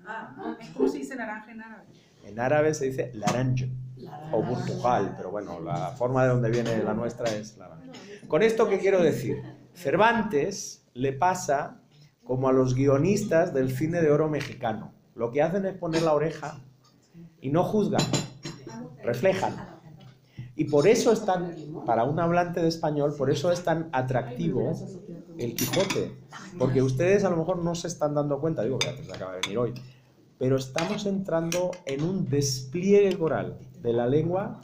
¿Cómo se dice naranja en árabe? En árabe se dice laranje o burtujal, pero bueno, la forma de donde viene la nuestra es laranja. Con esto, ¿qué quiero decir? Cervantes le pasa como a los guionistas del cine de oro mexicano. Lo que hacen es poner la oreja y no juzgan, reflejan. Y por eso es tan, para un hablante de español, por eso es tan atractivo el Quijote. Porque ustedes a lo mejor no se están dando cuenta, digo, Beatriz acaba de venir hoy, pero estamos entrando en un despliegue coral de la lengua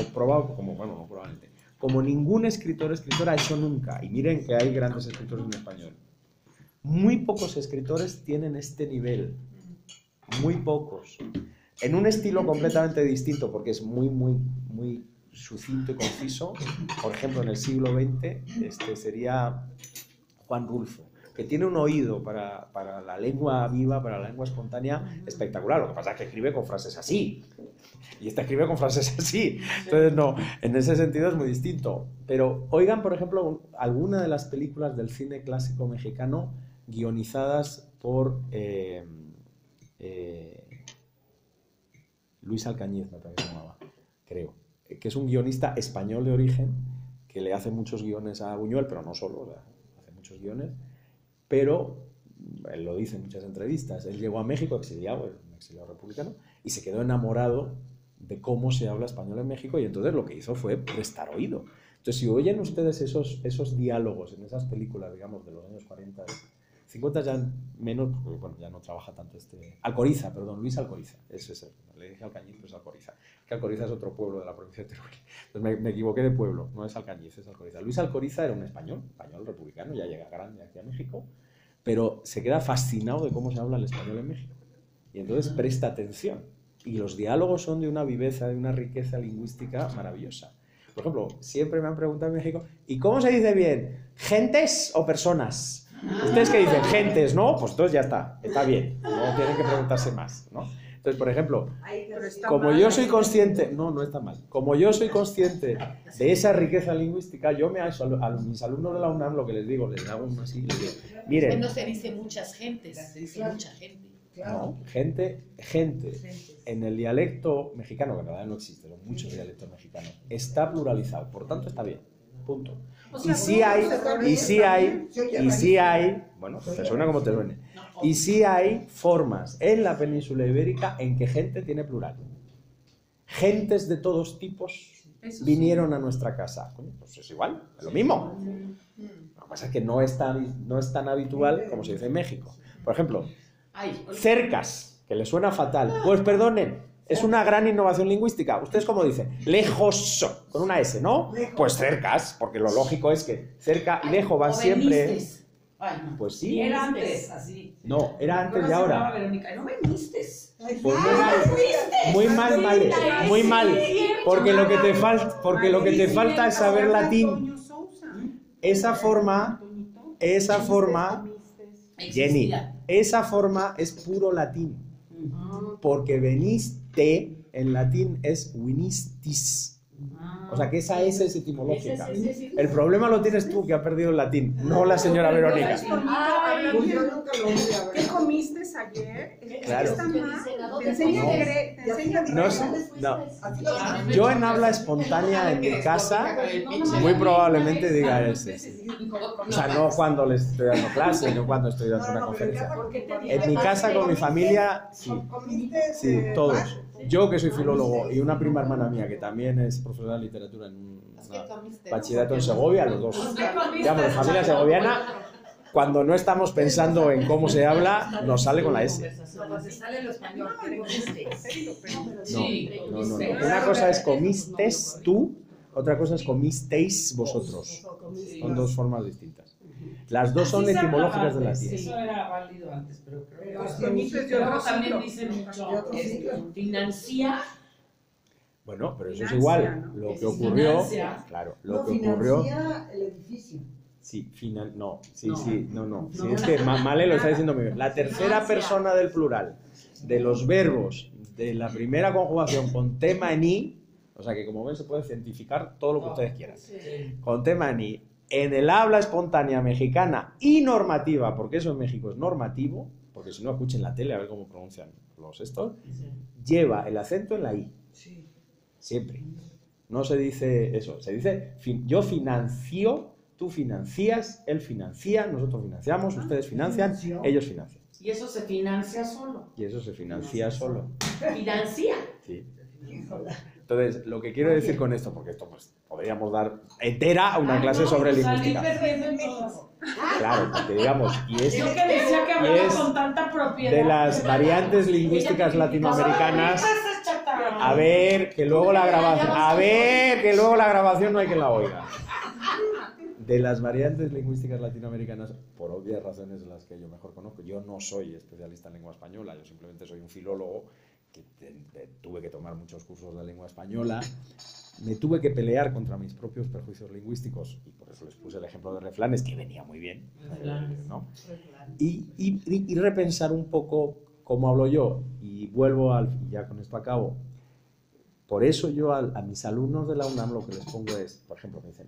como ningún escritor o escritora ha hecho nunca. Y miren que hay grandes escritores en español. Muy pocos escritores tienen este nivel. Muy pocos. En un estilo completamente distinto, porque es muy sucinto y conciso. Por ejemplo, en el siglo XX sería Juan Rulfo, que tiene un oído para la lengua viva, para la lengua espontánea, espectacular. Lo que pasa es que escribe con frases así. Y esta escribe con frases así. Entonces, no, en ese sentido es muy distinto. Pero oigan, por ejemplo, alguna de las películas del cine clásico mexicano guionizadas por Luis Alcañiz, me parece que se llamaba, creo, que es un guionista español de origen, que le hace muchos guiones a Buñuel, pero no solo, o sea, hace muchos guiones, pero él lo dice en muchas entrevistas, él llegó a México exiliado, es un exiliado republicano, y se quedó enamorado de cómo se habla español en México, y entonces lo que hizo fue prestar oído. Entonces, si oyen ustedes esos diálogos en esas películas, digamos, de los años 40, 50 ya menos, porque bueno, ya no trabaja tanto Alcoriza, perdón, Luis Alcoriza, ese es le dije Alcañiz, pero es Alcoriza, que Alcoriza es otro pueblo de la provincia de Teruel, entonces me equivoqué de pueblo, no es Alcañiz, es Alcoriza. Luis Alcoriza era un español republicano, ya llega grande aquí a México, pero se queda fascinado de cómo se habla el español en México, y entonces presta atención, y los diálogos son de una viveza, de una riqueza lingüística maravillosa. Por ejemplo, siempre me han preguntado en México, ¿y cómo se dice bien? ¿Gentes o personas? Ustedes que dicen gentes, ¿no? Pues entonces ya está bien, no tienen que preguntarse más, ¿no? Entonces, por ejemplo, como yo soy consciente, no está mal, como yo soy consciente de esa riqueza lingüística, yo a mis alumnos de la UNAM lo que les digo, les hago así, les digo, miren, No se dice muchas gentes, se dice mucha gente. claro. No, gente. En el dialecto mexicano, que en realidad no existe, son muchos dialectos mexicanos, está pluralizado, por tanto está bien, punto. Y sí hay, bueno, te suena como te suene, y sí hay formas en la península ibérica en que gente tiene plural. Gentes de todos tipos vinieron a nuestra casa. Coño, pues es igual, es lo mismo. Lo que pasa es que no es tan habitual como se dice en México. Por ejemplo, cercas, que les suena fatal. Pues perdonen, es una gran innovación lingüística. ¿Ustedes cómo dicen? Lejos, con una S, ¿no? Pues cercas, porque lo lógico es que cerca y lejos van siempre... Ay, no. Pues sí. Era antes, así. No, era antes y ahora. Verónica, no veniste. Pues muy mal, porque lo que te falta es saber latín. Esa forma, Jenny, esa forma es puro latín, porque veniste en latín es vinistis. O sea que esa S es etimológica. El problema lo tienes tú, que has perdido el latín, no la señora Verónica. ¿Qué comiste ayer? Claro. Te enseña Yo en habla espontánea en mi casa muy probablemente diga ese. O sea, no cuando les estoy dando clase, no cuando estoy dando una conferencia. En mi casa con mi familia, sí, todos. Yo que soy filólogo y una prima hermana mía que también es profesora de literatura en un bachillerato en Segovia, los dos. Digamos, de familia segoviana, cuando no estamos pensando en cómo se habla, nos sale con la S. Cuando te sale lo español, No. Una cosa es comistes tú, otra cosa es comisteis vosotros. Son dos formas distintas. Las dos son etimológicas de latín. Eso era válido antes, pero creo que también dicen mucho. Financia. Bueno, pero eso es igual. Lo que ocurrió, claro, lo que ocurrió. El edificio. Sí, no. Sí, es que Male lo está diciendo muy bien. La tercera persona del plural de los verbos de la primera conjugación con tema en i, o sea que como ven se puede cientificar todo lo que ustedes quieran. Con tema en i, en el habla espontánea mexicana y normativa, porque eso en México es normativo, porque si no escuchen la tele a ver cómo pronuncian los estos, lleva el acento en la i. Siempre. No se dice eso, se dice yo financio, tú financias, él financia, nosotros financiamos, ustedes financian, ellos financian. Y eso se financia solo. ¿Financia? Sí. Entonces, lo que quiero decir con esto, porque esto pues podríamos dar entera a una clase sobre lingüística. Claro, porque digamos, y es con tanta propiedad de las variantes lingüísticas latinoamericanas. A ver, que luego la grabación no hay que la oiga. De las variantes lingüísticas latinoamericanas, por obvias razones de las que yo mejor conozco, yo no soy especialista en lengua española, yo simplemente soy un filólogo que tuve que tomar muchos cursos de lengua española, me tuve que pelear contra mis propios prejuicios lingüísticos y por eso les puse el ejemplo de Reflanes, que venía muy bien, ¿no? Y repensar un poco cómo hablo yo, y vuelvo ya con esto acabo. Por eso yo a mis alumnos de la UNAM lo que les pongo es, por ejemplo, me dicen,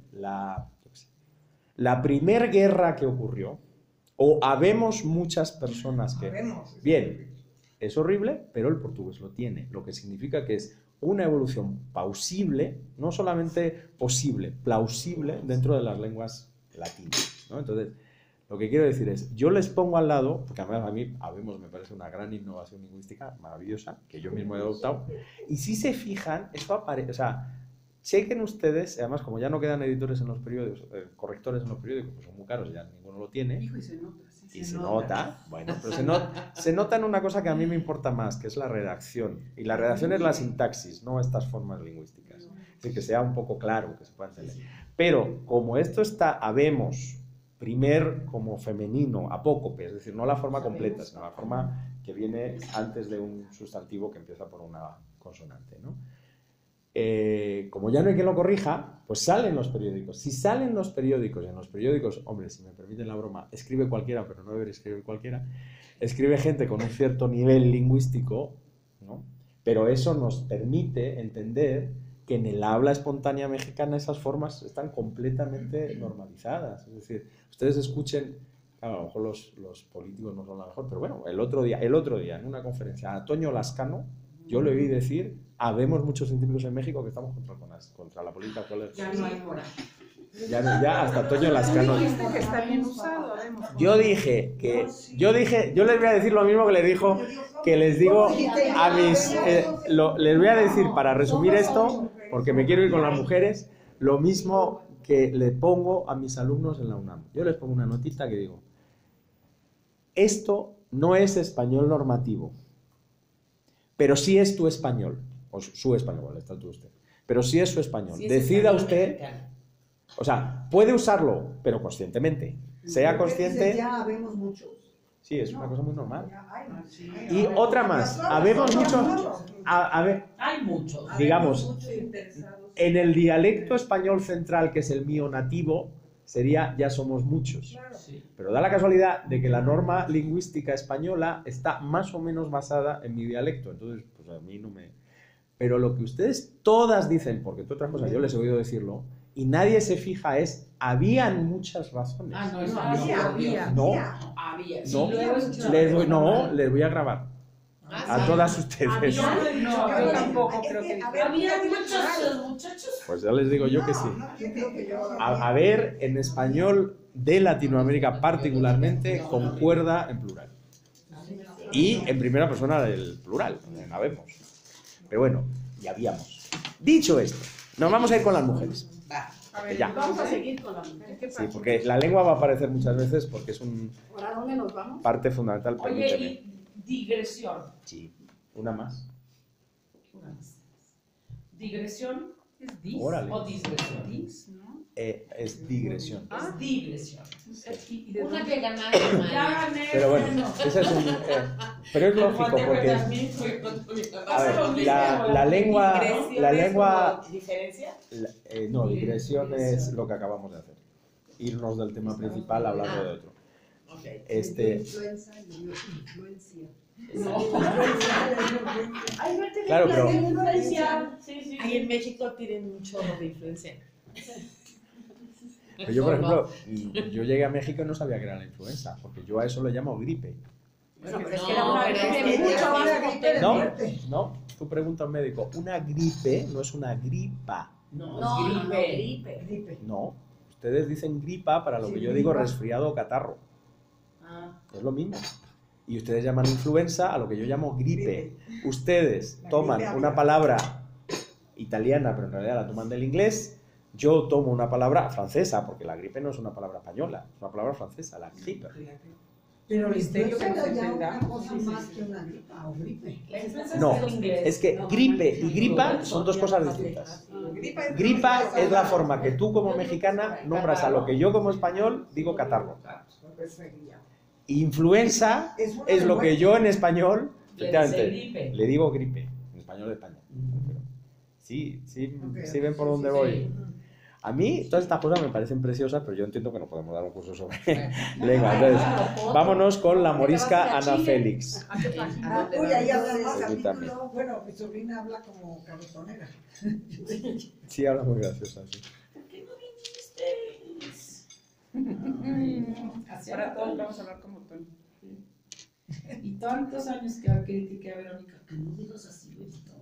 la primer guerra que ocurrió, o habemos muchas personas que... Bien, es horrible, pero el portugués lo tiene, lo que significa que es una evolución plausible, no solamente posible, plausible dentro de las lenguas latinas, ¿no? Entonces, lo que quiero decir es, yo les pongo al lado, porque además a mí habemos me parece una gran innovación lingüística maravillosa, que yo mismo he adoptado, y si se fijan, eso aparece, o sea, chequen ustedes, además como ya no quedan editores en los periódicos, correctores en los periódicos, pues son muy caros, ya ninguno lo tiene. Hijo, y se nota. Y se nota, bueno, pero se nota en una cosa que a mí me importa más, que es la redacción. Y la redacción es la sintaxis, no estas formas lingüísticas. Es decir, que sea un poco claro, que se pueda entender. Pero como esto está, habemos, primer como femenino, apócope, es decir, no la forma completa, sino la forma que viene antes de un sustantivo que empieza por una consonante, ¿no? Como ya no hay quien lo corrija, pues salen los periódicos. Si salen los periódicos, y en los periódicos, hombre, si me permiten la broma, escribe cualquiera, pero no debería escribir cualquiera, escribe gente con un cierto nivel lingüístico, ¿no? Pero eso nos permite entender que en el habla espontánea mexicana esas formas están completamente normalizadas. Es decir, ustedes escuchen Claro, a lo mejor los políticos no son la mejor, pero bueno, el otro día, en una conferencia, a Toño Lascano, yo le oí decir, habemos muchos científicos en México que estamos contra la política actual. Ya no hay moral. Ya hasta Toño Lascano. Dijiste que está bien usado, habemos. Yo les voy a decir lo mismo que les digo a mis, les voy a decir para resumir esto, porque me quiero ir con las mujeres, lo mismo que le pongo a mis alumnos en la UNAM. Yo les pongo una notita que digo, esto no es español normativo, pero sí es tu español, o su español, vale, está tú usted, pero sí es su español. Sí, es Decida español usted, mexicano. o sea, puede usarlo, pero conscientemente. Sea consciente. Ya habemos muchos. Sí, es una cosa muy normal. Ay, no, sí. Y otra más, habemos muchos, a ver, Hay muchos. digamos, en el dialecto español central, que es el mío nativo, sería ya somos muchos. Sí. Pero da la casualidad de que la norma lingüística española está más o menos basada en mi dialecto. Entonces, pues a mí no me... Pero lo que ustedes todas dicen, porque entre otras cosas yo les he oído decirlo, y nadie se fija es, habían muchas razones. Ah, no, eso había. No, había. Sí, no, luego les voy a grabar. A todas ustedes. Yo tampoco creo que había muchos muchachos. Pues ya les digo yo que sí. A ver, en español de Latinoamérica particularmente, concuerda en plural. Y en primera persona del plural, en habemos. Pero bueno, y habíamos. Dicho esto, nos vamos a ir con las mujeres. A ver, Ya. vamos a seguir con la mujer. ¿Qué Sí, pasa? porque la lengua va a aparecer muchas veces porque es una ¿Ahora dónde nos vamos? parte fundamental. Oye, Permíteme. y digresión. Sí, una más. Una más. Digresión es dis Órale. o digresión. Dis, ¿no? Es digresión. Es digresión. ¿Y de Una dónde? que ganaron, Ya madre. gané. Pero bueno, ese es un... pero es lógico porque... A ver, la lengua... ¿Diferencia? No, digresión es lo que acabamos de hacer. Irnos del tema principal hablando de otro. Ok. Influenza y influencia. Claro, pero... Ahí en México tienen un chorro de influencia. Pero yo, por ejemplo, yo llegué a México y no sabía que era la influenza, porque yo a eso le llamo gripe. Bueno, pero es No, que era una pero gripe es que mucho más era gripe de No, muerte. no, tú preguntas a un médico, una gripe no es una gripa. No, gripe. gripe. No, ustedes dicen gripa para lo Sí, que yo digo gripa. resfriado o catarro. Ah. Es lo mismo. Y ustedes llaman influenza a lo que yo llamo gripe. Ustedes toman una palabra italiana, pero en realidad la toman del inglés. Yo tomo una palabra francesa, porque la gripe no es una palabra española, es una palabra francesa, la gripe. Pero el Misterio que influenza nos ya una entendamos. cosa más que una gripa o gripe. La influenza No, es el inglés. es que gripe y gripa son dos cosas distintas. Gripa es la forma que tú como mexicana nombras a lo que yo como español digo catarro. Influenza es lo que yo en español, efectivamente, le digo gripe, en español de España. Sí, ven por dónde voy. A mí todas estas cosas me parecen preciosas, pero yo entiendo que no podemos dar un curso sobre lengua. Entonces, vámonos con la morisca Ana Félix. ¿A qué página? ¿A dónde Uy, ahí vamos? habla de ese Permítame. capítulo. Bueno, mi sobrina habla como cabezonera. Sí, habla muy graciosa, sí. ¿Por qué no viniste? Ahora todos vamos a hablar como Tony. Y tantos años que critiqué a Verónica, que no digas así, Benito.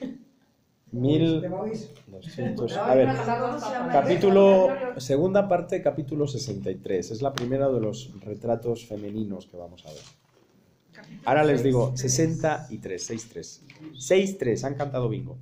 1200. A ver, capítulo, segunda parte, capítulo 63. Es la primera de los retratos femeninos que vamos a ver. Ahora les digo, 63, 63. 63, han cantado bingo.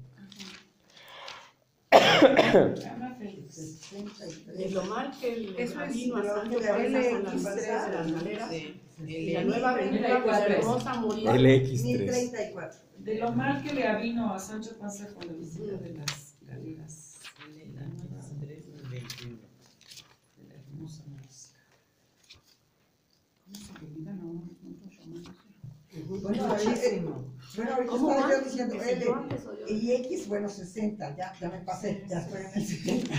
Ana Félix. De lo mal que el Eso es vino a lo Sancho que Panza L, con las balsas de las galeras. Y la nueva L, aventura con la hermosa Murillo. LX3. 34. De lo mal que le avino a Sancho Panza con la visita de las galeras. De la nueva de la hermosa música. ¿Cómo se olvidan a unos romanos? Bueno, ahorita ¿Cómo estaba yo antes? diciendo Que si yo L antes o yo y X, bueno, 60. Ya me pasé, ya estoy en el 70.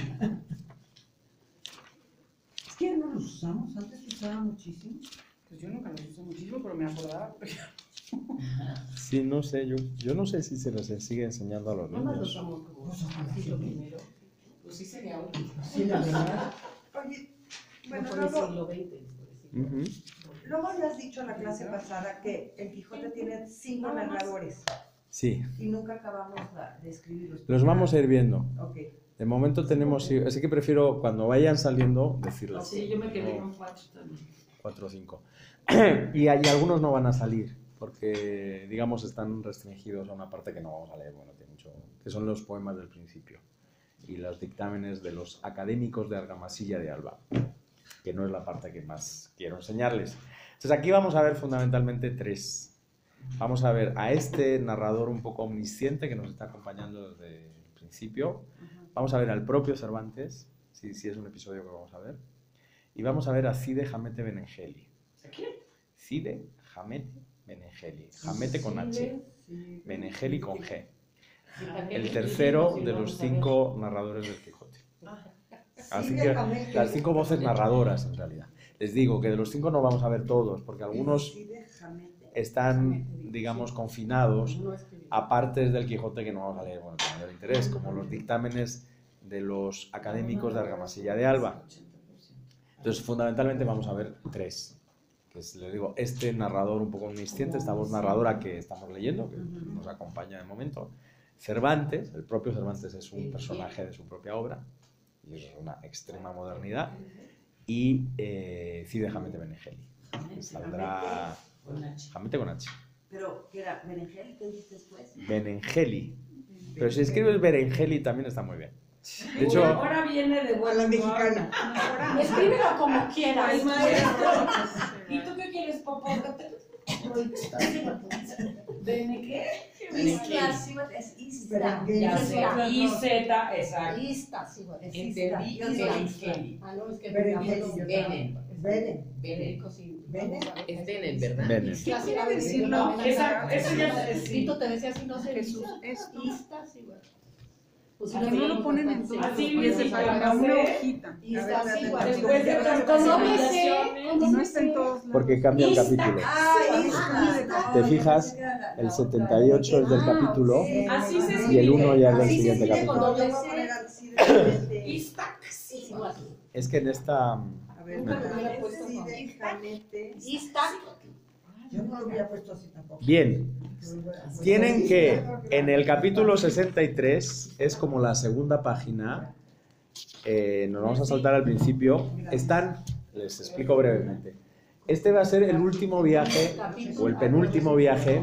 Es que no los usamos, antes se usaba muchísimo. Pues yo nunca los uso muchísimo, pero me acordaba. Sí, no sé, yo no sé si se les sigue enseñando a los No nos los niños. usamos como siglo primero. Pues sí sería útil. Sí, la verdad. Oye, No bueno, por el siglo XX. Ujú. Luego habías dicho en la clase pasada que el Quijote tiene 5 narradores Sí, y nunca acabamos de escribirlos. los vamos a ir viendo. Ok. De momento tenemos, así que prefiero cuando vayan saliendo decirles. Sí, yo me quedé con 4 también. 4 o 5. Y algunos no van a salir, porque, digamos, están restringidos a una parte que no vamos a leer, bueno, tiene mucho, que son los poemas del principio y los dictámenes de los académicos de Argamasilla de Alba, que no es la parte que más quiero enseñarles. Entonces aquí vamos a ver fundamentalmente 3. Vamos a ver a este narrador un poco omnisciente que nos está acompañando desde el principio. Vamos a ver al propio Cervantes, si es un episodio que vamos a ver. Y vamos a ver a Cide Hamete Benengeli. ¿A quién? Cide Hamete Benengeli. Hamete con H. Benengeli con G. El tercero de los 5 narradores del Quijote. Así que las 5 voces narradoras, en realidad. Les digo que de los 5 no vamos a ver todos, porque algunos están, digamos, confinados a partes del Quijote que no vamos a leer, bueno, con mayor interés, como los dictámenes de los académicos de Argamasilla de Alba. Entonces, fundamentalmente vamos a ver 3. Que es, les digo, este narrador un poco omnisciente, esta voz narradora que estamos leyendo, que nos acompaña de momento. Cervantes, el propio Cervantes es un personaje de su propia obra, y es una extrema modernidad. Y Cide Hamete Benengeli. Saldrá Hamete con H. Pero, ¿qué era? ¿Benengeli? ¿Qué dijiste después? Benengeli. Pero si escribes Berengeli también está muy bien. De hecho, Ahora viene de vuelta mexicana. Escríbelo como quieras. Ay, maestro. ¿Y tú qué quieres, Popo? ¿Bene qué? Isla, sí, es Isla. Ya sé. Y Z, exacto. Ista, sí, bueno, es Entendí Ista. que Benengeli. Ah, no, es que Benengeli. Benen. Benen. Federico, sí. Benen. Es Benen, ¿verdad? Benen. Isla, sí, quiere decir no? Eso ya sé, sí. Tito te decía así, no sé. Jesús, esto. Ista, sí, bueno. Pues Pero no lo ponen en todo. Así Así dice para una hojita. Ista, sí, bueno. Después de tantas Con doble C, civilizaciones. con Y no doble está en C. todos lados. porque cambia el capítulo. ¿Te fijas? El 78 es del capítulo Así se y el escribe. 1 ya es del Así se siguiente escribe con capítulo. doble C. Ista. Sí, igual. Es que en esta... A ver, Nunca lo hubiera puesto con- Ista. Yo no lo hubiera puesto así tampoco. Bien, tienen que, en el capítulo 63, es como la segunda página, nos vamos a saltar al principio, están, les explico brevemente, este va a ser el último viaje, o el penúltimo viaje,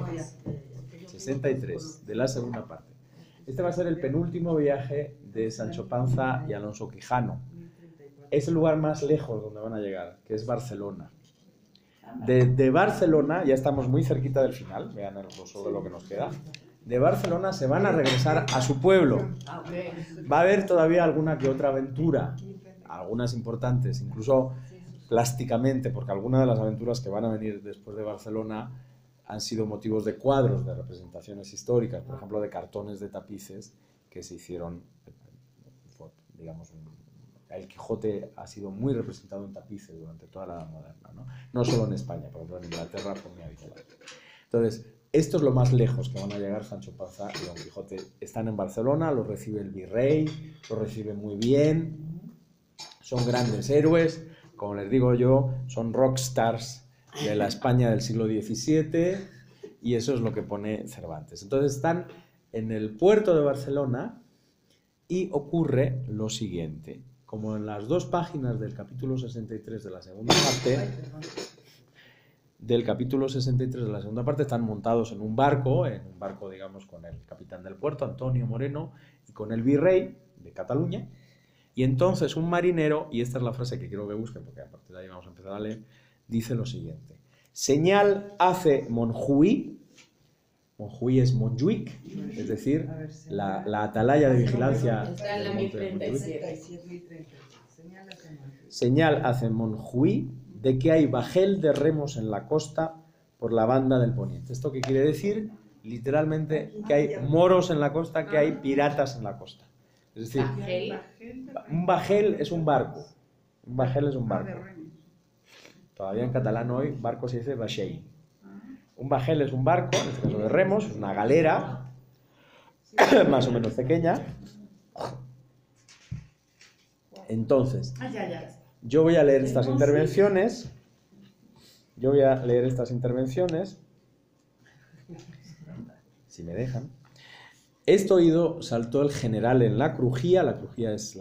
63, de la segunda parte. Este va a ser el penúltimo viaje de Sancho Panza y Alonso Quijano. Es el lugar más lejos donde van a llegar, que es Barcelona. De Barcelona, ya estamos muy cerquita del final, vean solo lo que nos queda. De Barcelona se van a regresar a su pueblo. Va a haber todavía alguna que otra aventura, algunas importantes, incluso plásticamente, porque algunas de las aventuras que van a venir después de Barcelona han sido motivos de cuadros, de representaciones históricas, por ejemplo, de cartones de tapices que se hicieron, digamos, el Quijote ha sido muy representado en tapices durante toda la Edad Moderna, ¿no? No solo en España, por ejemplo en Inglaterra fue muy habitual. Entonces, esto es lo más lejos que van a llegar Sancho Panza y Don Quijote. Están en Barcelona, los recibe el virrey, los recibe muy bien, son grandes héroes, como les digo yo, son rockstars de la España del siglo XVII y eso es lo que pone Cervantes. Entonces están en el puerto de Barcelona y ocurre lo siguiente. Como en las 2 páginas del capítulo 63 de la segunda parte, están montados en un barco, digamos, con el capitán del puerto, Antonio Moreno, y con el virrey de Cataluña, y entonces un marinero, y esta es la frase que quiero que busquen, porque a partir de ahí vamos a empezar a leer, dice lo siguiente: señal hace Montjuïc, Montjuïc es Montjuïc, es decir, la atalaya de vigilancia. Está en la del monte de 1037. Señal hace Montjuïc de que hay bajel de remos en la costa por la banda del poniente. ¿Esto qué quiere decir? Literalmente que hay moros en la costa, que hay piratas en la costa. Es decir, un bajel es un barco. Un bajel es un barco. Todavía en catalán hoy barco se dice vaixell. Un bajel es un barco, en este caso de remos, es una galera más o menos pequeña. Entonces, yo voy a leer estas intervenciones Yo voy a leer estas intervenciones, si me dejan. Esto oído, saltó el general en la crujía es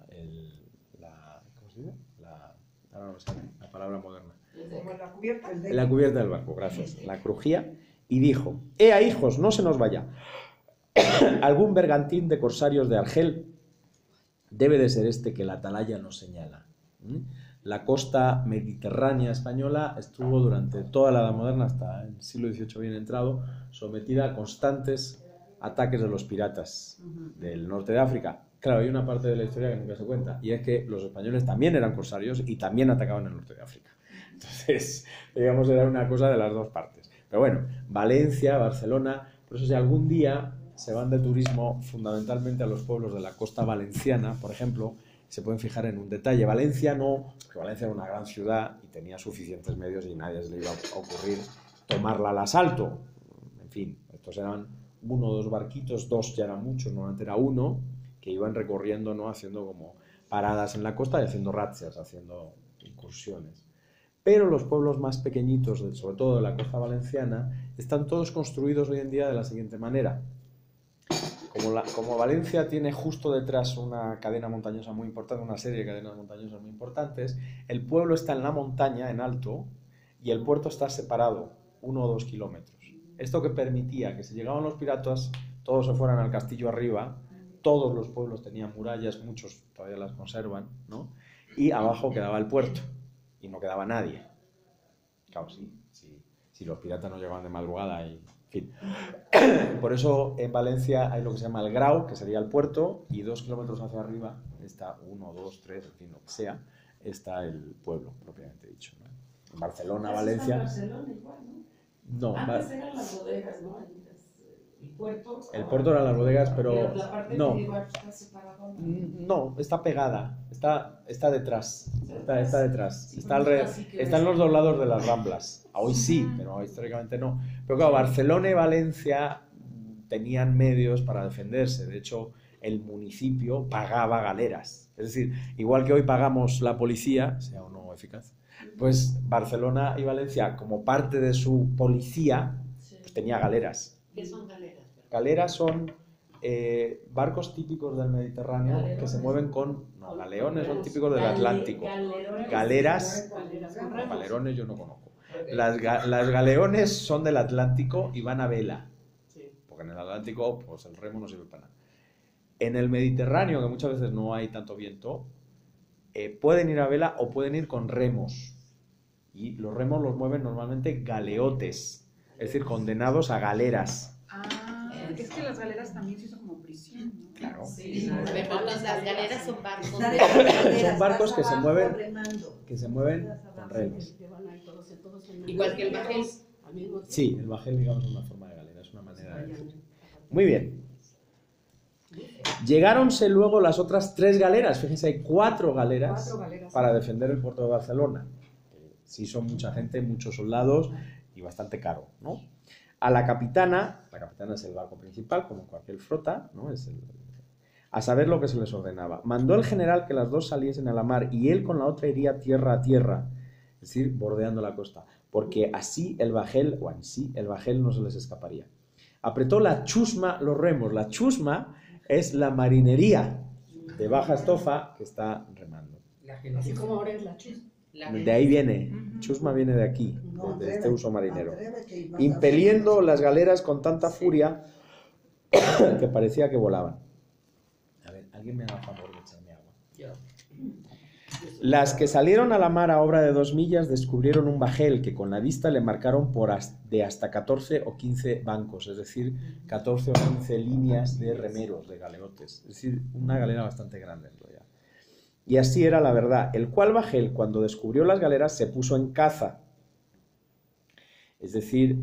¿cómo se dice? Ahora no me sale la palabra moderna. Como la cubierta. En la cubierta del barco, gracias. La crujía, y dijo: ¡Ea, hijos, no se nos vaya! Algún bergantín de corsarios de Argel debe de ser este que la atalaya nos señala. La costa mediterránea española estuvo durante toda la Edad Moderna, hasta el siglo XVIII bien entrado, sometida a constantes ataques de los piratas del norte de África. Claro, hay una parte de la historia que nunca se cuenta, y es que los españoles también eran corsarios y también atacaban el norte de África. Entonces, digamos, era una cosa de las dos partes. Pero bueno, Valencia, Barcelona, por eso si algún día se van de turismo fundamentalmente a los pueblos de la costa valenciana, por ejemplo, se pueden fijar en un detalle. Valencia no, porque Valencia era una gran ciudad y tenía suficientes medios y nadie se le iba a ocurrir tomarla al asalto. En fin, estos eran 1 o 2 barquitos, 2 ya eran muchos, normalmente era 1, que iban recorriendo, ¿no?, haciendo como paradas en la costa y haciendo razzias, haciendo incursiones. Pero los pueblos más pequeñitos, sobre todo de la costa valenciana, están todos construidos hoy en día de la siguiente manera. Como Valencia tiene justo detrás una cadena montañosa muy importante, una serie de cadenas montañosas muy importantes, el pueblo está en la montaña, en alto, y el puerto está separado 1 o 2 kilómetros. Esto que permitía que si llegaban los piratas, todos se fueran al castillo arriba, todos los pueblos tenían murallas, muchos todavía las conservan, ¿no? Y abajo quedaba el puerto, y no quedaba nadie. Claro, si los piratas no llegaban de madrugada y... En fin. Por eso en Valencia hay lo que se llama el Grau, que sería el puerto, y 2 kilómetros hacia arriba está 1, 2, 3, en fin, lo que sea, está el pueblo, propiamente dicho, ¿no? En Barcelona, Valencia... En Barcelona igual, ¿no? No, antes eran las bodegas, ¿no? El puerto eran las bodegas, pero la parte no. medieval está separada, ¿no? No, está pegada, está detrás, está detrás. Está en los dos lados de las Ramblas. Hoy sí, pero históricamente no. Pero claro, Barcelona y Valencia tenían medios para defenderse. De hecho, el municipio pagaba galeras. Es decir, igual que hoy pagamos la policía, sea o no eficaz, pues Barcelona y Valencia, como parte de su policía, pues tenía galeras. ¿Qué son galeras? Galeras son barcos típicos del Mediterráneo que se mueven con... No, galeones son típicos del Atlántico. Galeras... No, galerones yo no conozco. Las galeones son del Atlántico y van a vela. Porque en el Atlántico pues el remo no sirve para nada. En el Mediterráneo, que muchas veces no hay tanto viento, pueden ir a vela o pueden ir con remos. Y los remos los mueven normalmente galeotes, es decir, condenados a galeras. Es que las galeras también se hizo como prisión, ¿no? Claro. Sí, pero las galeras son barcos. Son barcos que se mueven con remos. Igual que el bajel. Sí, el bajel, digamos, es una forma de galera, es una manera de decir. Muy bien. Llegáronse luego las otras 3 galeras, fíjense, hay 4 galeras para defender el puerto de Barcelona. Sí, son mucha gente, muchos soldados y bastante caro, ¿no? A la capitana es el barco principal, como cualquier flota, ¿no? A saber lo que se les ordenaba. Mandó el general que las 2 saliesen a la mar y él con la otra iría tierra a tierra, es decir, bordeando la costa, porque así el bajel no se les escaparía. Apretó la chusma los remos. La chusma es la marinería de baja estofa que está remando. Así como ahora es la chusma. De ahí viene, chusma viene de aquí, de este uso marinero. Impeliendo las galeras con tanta furia que parecía que volaban. A ver, ¿alguien me haga favor de echarme agua? Las que salieron a la mar a obra de 2 millas descubrieron un bajel que con la vista le marcaron de hasta 14 o 15 bancos, es decir, 14 o 15 líneas de remeros, de galeotes. Es decir, una galera bastante grande en realidad. Y así era la verdad, el cual bajel, cuando descubrió las galeras, se puso en caza. Es decir,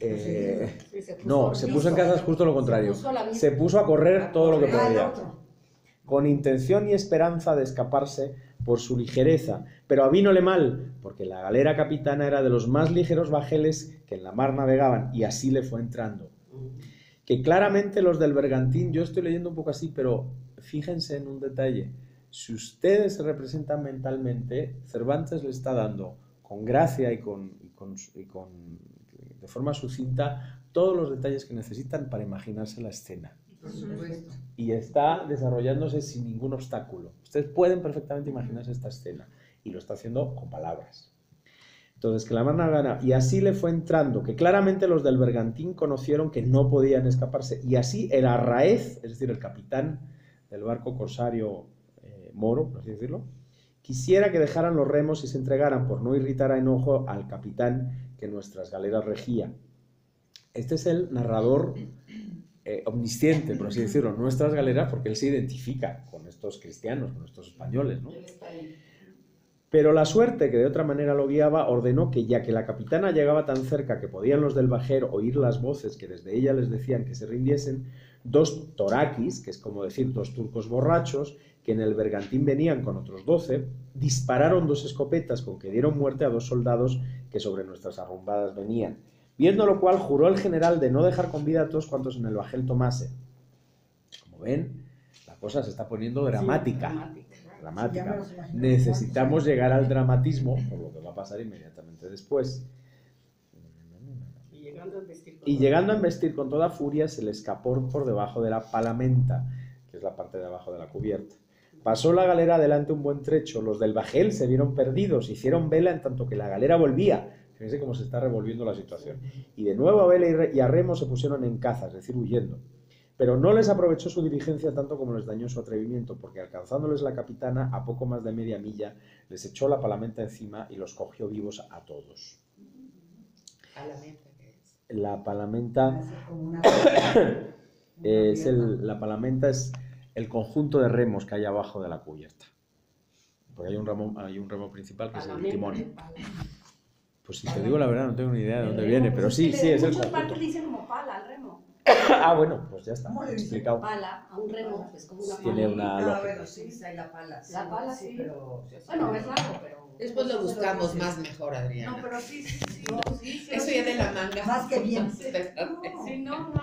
se puso en caza es justo lo contrario. Se puso a correr todo lo que podía, con intención y esperanza de escaparse por su ligereza. Pero avínole mal, porque la galera capitana era de los más ligeros bajeles que en la mar navegaban, y así le fue entrando. Que claramente los del bergantín, yo estoy leyendo un poco así, pero fíjense en un detalle. Si ustedes se representan mentalmente, Cervantes le está dando, con gracia y con de forma sucinta todos los detalles que necesitan para imaginarse la escena. Por supuesto. Y está desarrollándose sin ningún obstáculo. Ustedes pueden perfectamente imaginarse esta escena y lo está haciendo con palabras. Entonces, que la mar gana, y así le fue entrando, que claramente los del bergantín conocieron que no podían escaparse, y así el arráez, es decir, el capitán del barco corsario moro, por así decirlo, quisiera que dejaran los remos y se entregaran por no irritar a enojo al capitán que nuestras galeras regía. Este es el narrador omnisciente, por así decirlo, nuestras galeras, porque él se identifica con estos cristianos, con estos españoles, ¿no? Pero la suerte, que de otra manera lo guiaba, ordenó que, ya que la capitana llegaba tan cerca que podían los del bajel oír las voces que desde ella les decían que se rindiesen, 2 toraquis, que es como decir 2 turcos borrachos, que en el bergantín venían con otros 12, dispararon 2 escopetas con que dieron muerte a 2 soldados que sobre nuestras arrumbadas venían. Viendo lo cual, juró el general de no dejar con vida a todos cuantos en el bajel tomase. Como ven, la cosa se está poniendo dramática. Dramática. Necesitamos llegar al dramatismo, por lo que va a pasar inmediatamente después. Y llegando a embestir con toda furia, se le escapó por debajo de la palamenta, que es la parte de abajo de la cubierta. Pasó la galera adelante un buen trecho, los del bajel se vieron perdidos, hicieron vela en tanto que la galera volvía. Fíjense cómo se está revolviendo la situación. Y de nuevo a vela y a remo se pusieron en caza, es decir, huyendo. Pero no les aprovechó su diligencia tanto como les dañó su atrevimiento, porque alcanzándoles la capitana, a poco más de media milla, les echó la palamenta encima y los cogió vivos a todos. ¿Palamenta qué es? La palamenta la palamenta es el conjunto de remos que hay abajo de la cubierta. Porque hay un remo principal que es el timón. Pues si te digo la verdad, no tengo ni idea de dónde viene, pero sí, es el conjunto. En muchas partes dicen como pala al remo. Ah, bueno, pues ya está, explicado. Pala, a un remo, es como una pala. Tiene una lógica. Bueno, sí, hay la pala. La pala, sí. Pero, Bueno, es largo, pero... Después lo buscamos más mejor, Adriana. No, pero sí. Eso ya de la manga. Más que bien. Sí, no.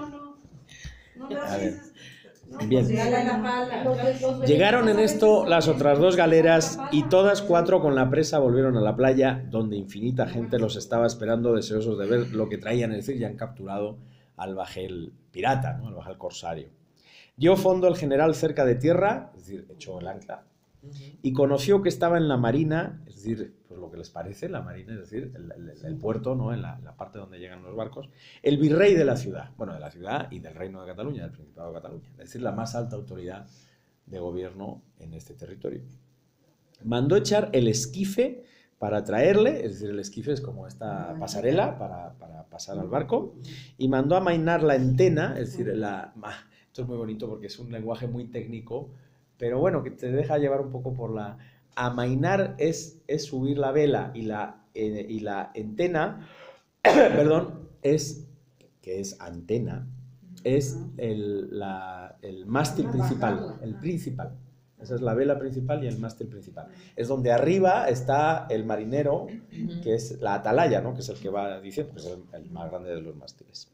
A ver. No, Bien. pues, la pala. Llegaron en esto las otras 2 galeras y todas 4 con la presa volvieron a la playa, donde infinita gente los estaba esperando, deseosos de ver lo que traían, es decir, ya han capturado al bajel pirata, ¿no? Al bajel corsario. Dio fondo el general cerca de tierra, es decir, echó el ancla, y conoció que estaba en la marina, es decir, pues lo que les parece, la marina, es decir, el puerto, ¿no? En la parte donde llegan los barcos, el virrey de la ciudad, bueno, de la ciudad y del Reino de Cataluña, del Principado de Cataluña, es decir, la más alta autoridad de gobierno en este territorio. Mandó echar el esquife para traerle, es decir, el esquife es como esta pasarela para pasar al barco, y mandó amainar la entena, es decir, esto es muy bonito porque es un lenguaje muy técnico, pero bueno, que te deja llevar un poco por la... Amainar es subir la vela y la entena, perdón, que es antena, es el mástil principal, el principal. Esa es la vela principal y el mástil principal. Es donde arriba está el marinero, que es la atalaya, ¿no? Que es el que va diciendo, que es el más grande de los mástiles.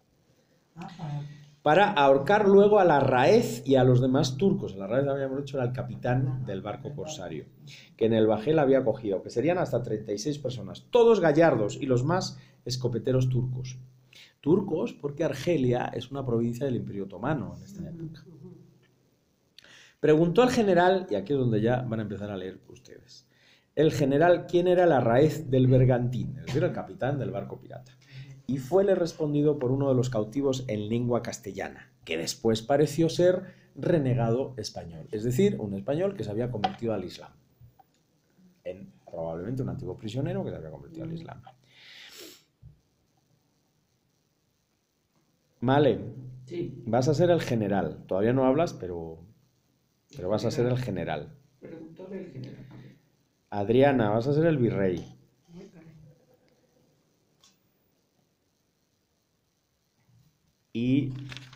Para ahorcar luego al arráez y a los demás turcos. El arráez, habíamos dicho, era el capitán del barco corsario, que en el bajel había cogido, que serían hasta 36 personas, todos gallardos y los más escopeteros turcos. Turcos porque Argelia es una provincia del Imperio Otomano en esta época. Preguntó al general, y aquí es donde ya van a empezar a leer ustedes, el general quién era el arráez del bergantín, es decir, el capitán del barco pirata. Y fuele respondido por uno de los cautivos en lengua castellana, que después pareció ser renegado español, es decir, un español que se había convertido al Islam, probablemente un antiguo prisionero que se había convertido al Islam. Vale, Sí. vas a ser el general, todavía no hablas, pero vas a ser el general. Pregúntale el general. Adriana, vas a ser el virrey. Y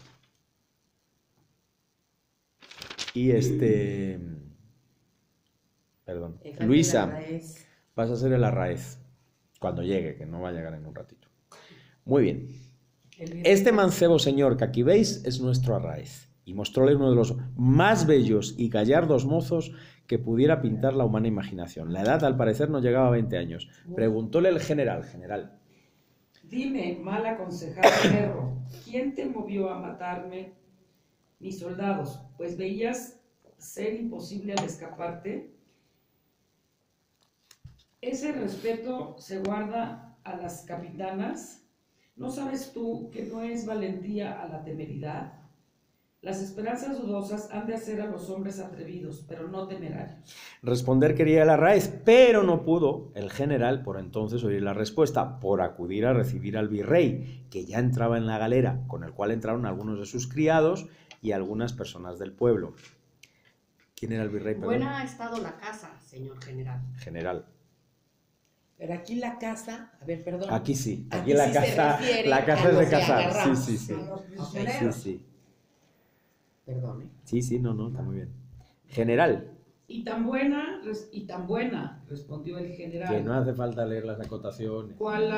perdón, Luisa, vas a ser el arráez cuando llegue, que no va a llegar en un ratito. Muy bien. Este mancebo señor que aquí veis es nuestro arráez, y mostróle uno de los más bellos y gallardos mozos que pudiera pintar la humana imaginación. La edad, al parecer, no llegaba a 20 años. Preguntóle el general, Dime, mal aconsejado perro, ¿quién te movió a matarme mis soldados? Pues veías ser imposible al escaparte. Ese respeto se guarda a las capitanas. ¿No sabes tú que no es valentía a la temeridad? Las esperanzas dudosas han de hacer a los hombres atrevidos, pero no temerarios. Responder quería el Arráez, pero no pudo el general por entonces oír la respuesta, por acudir a recibir al virrey, que ya entraba en la galera, con el cual entraron algunos de sus criados y algunas personas del pueblo. ¿Quién era el virrey? Perdón. Buena ha estado la casa, señor general. General. Pero aquí la casa, a ver, perdón. Aquí sí, aquí Aquí la sí se casa refiere es a de los que cazar. agarramos. Sí, sí, sí. A los Sí, prisioneros. sí. Perdón, ¿eh? Sí, sí, no, está muy bien. General, Y tan buena, respondió el general. que no hace falta leer las acotaciones. ¿Cuál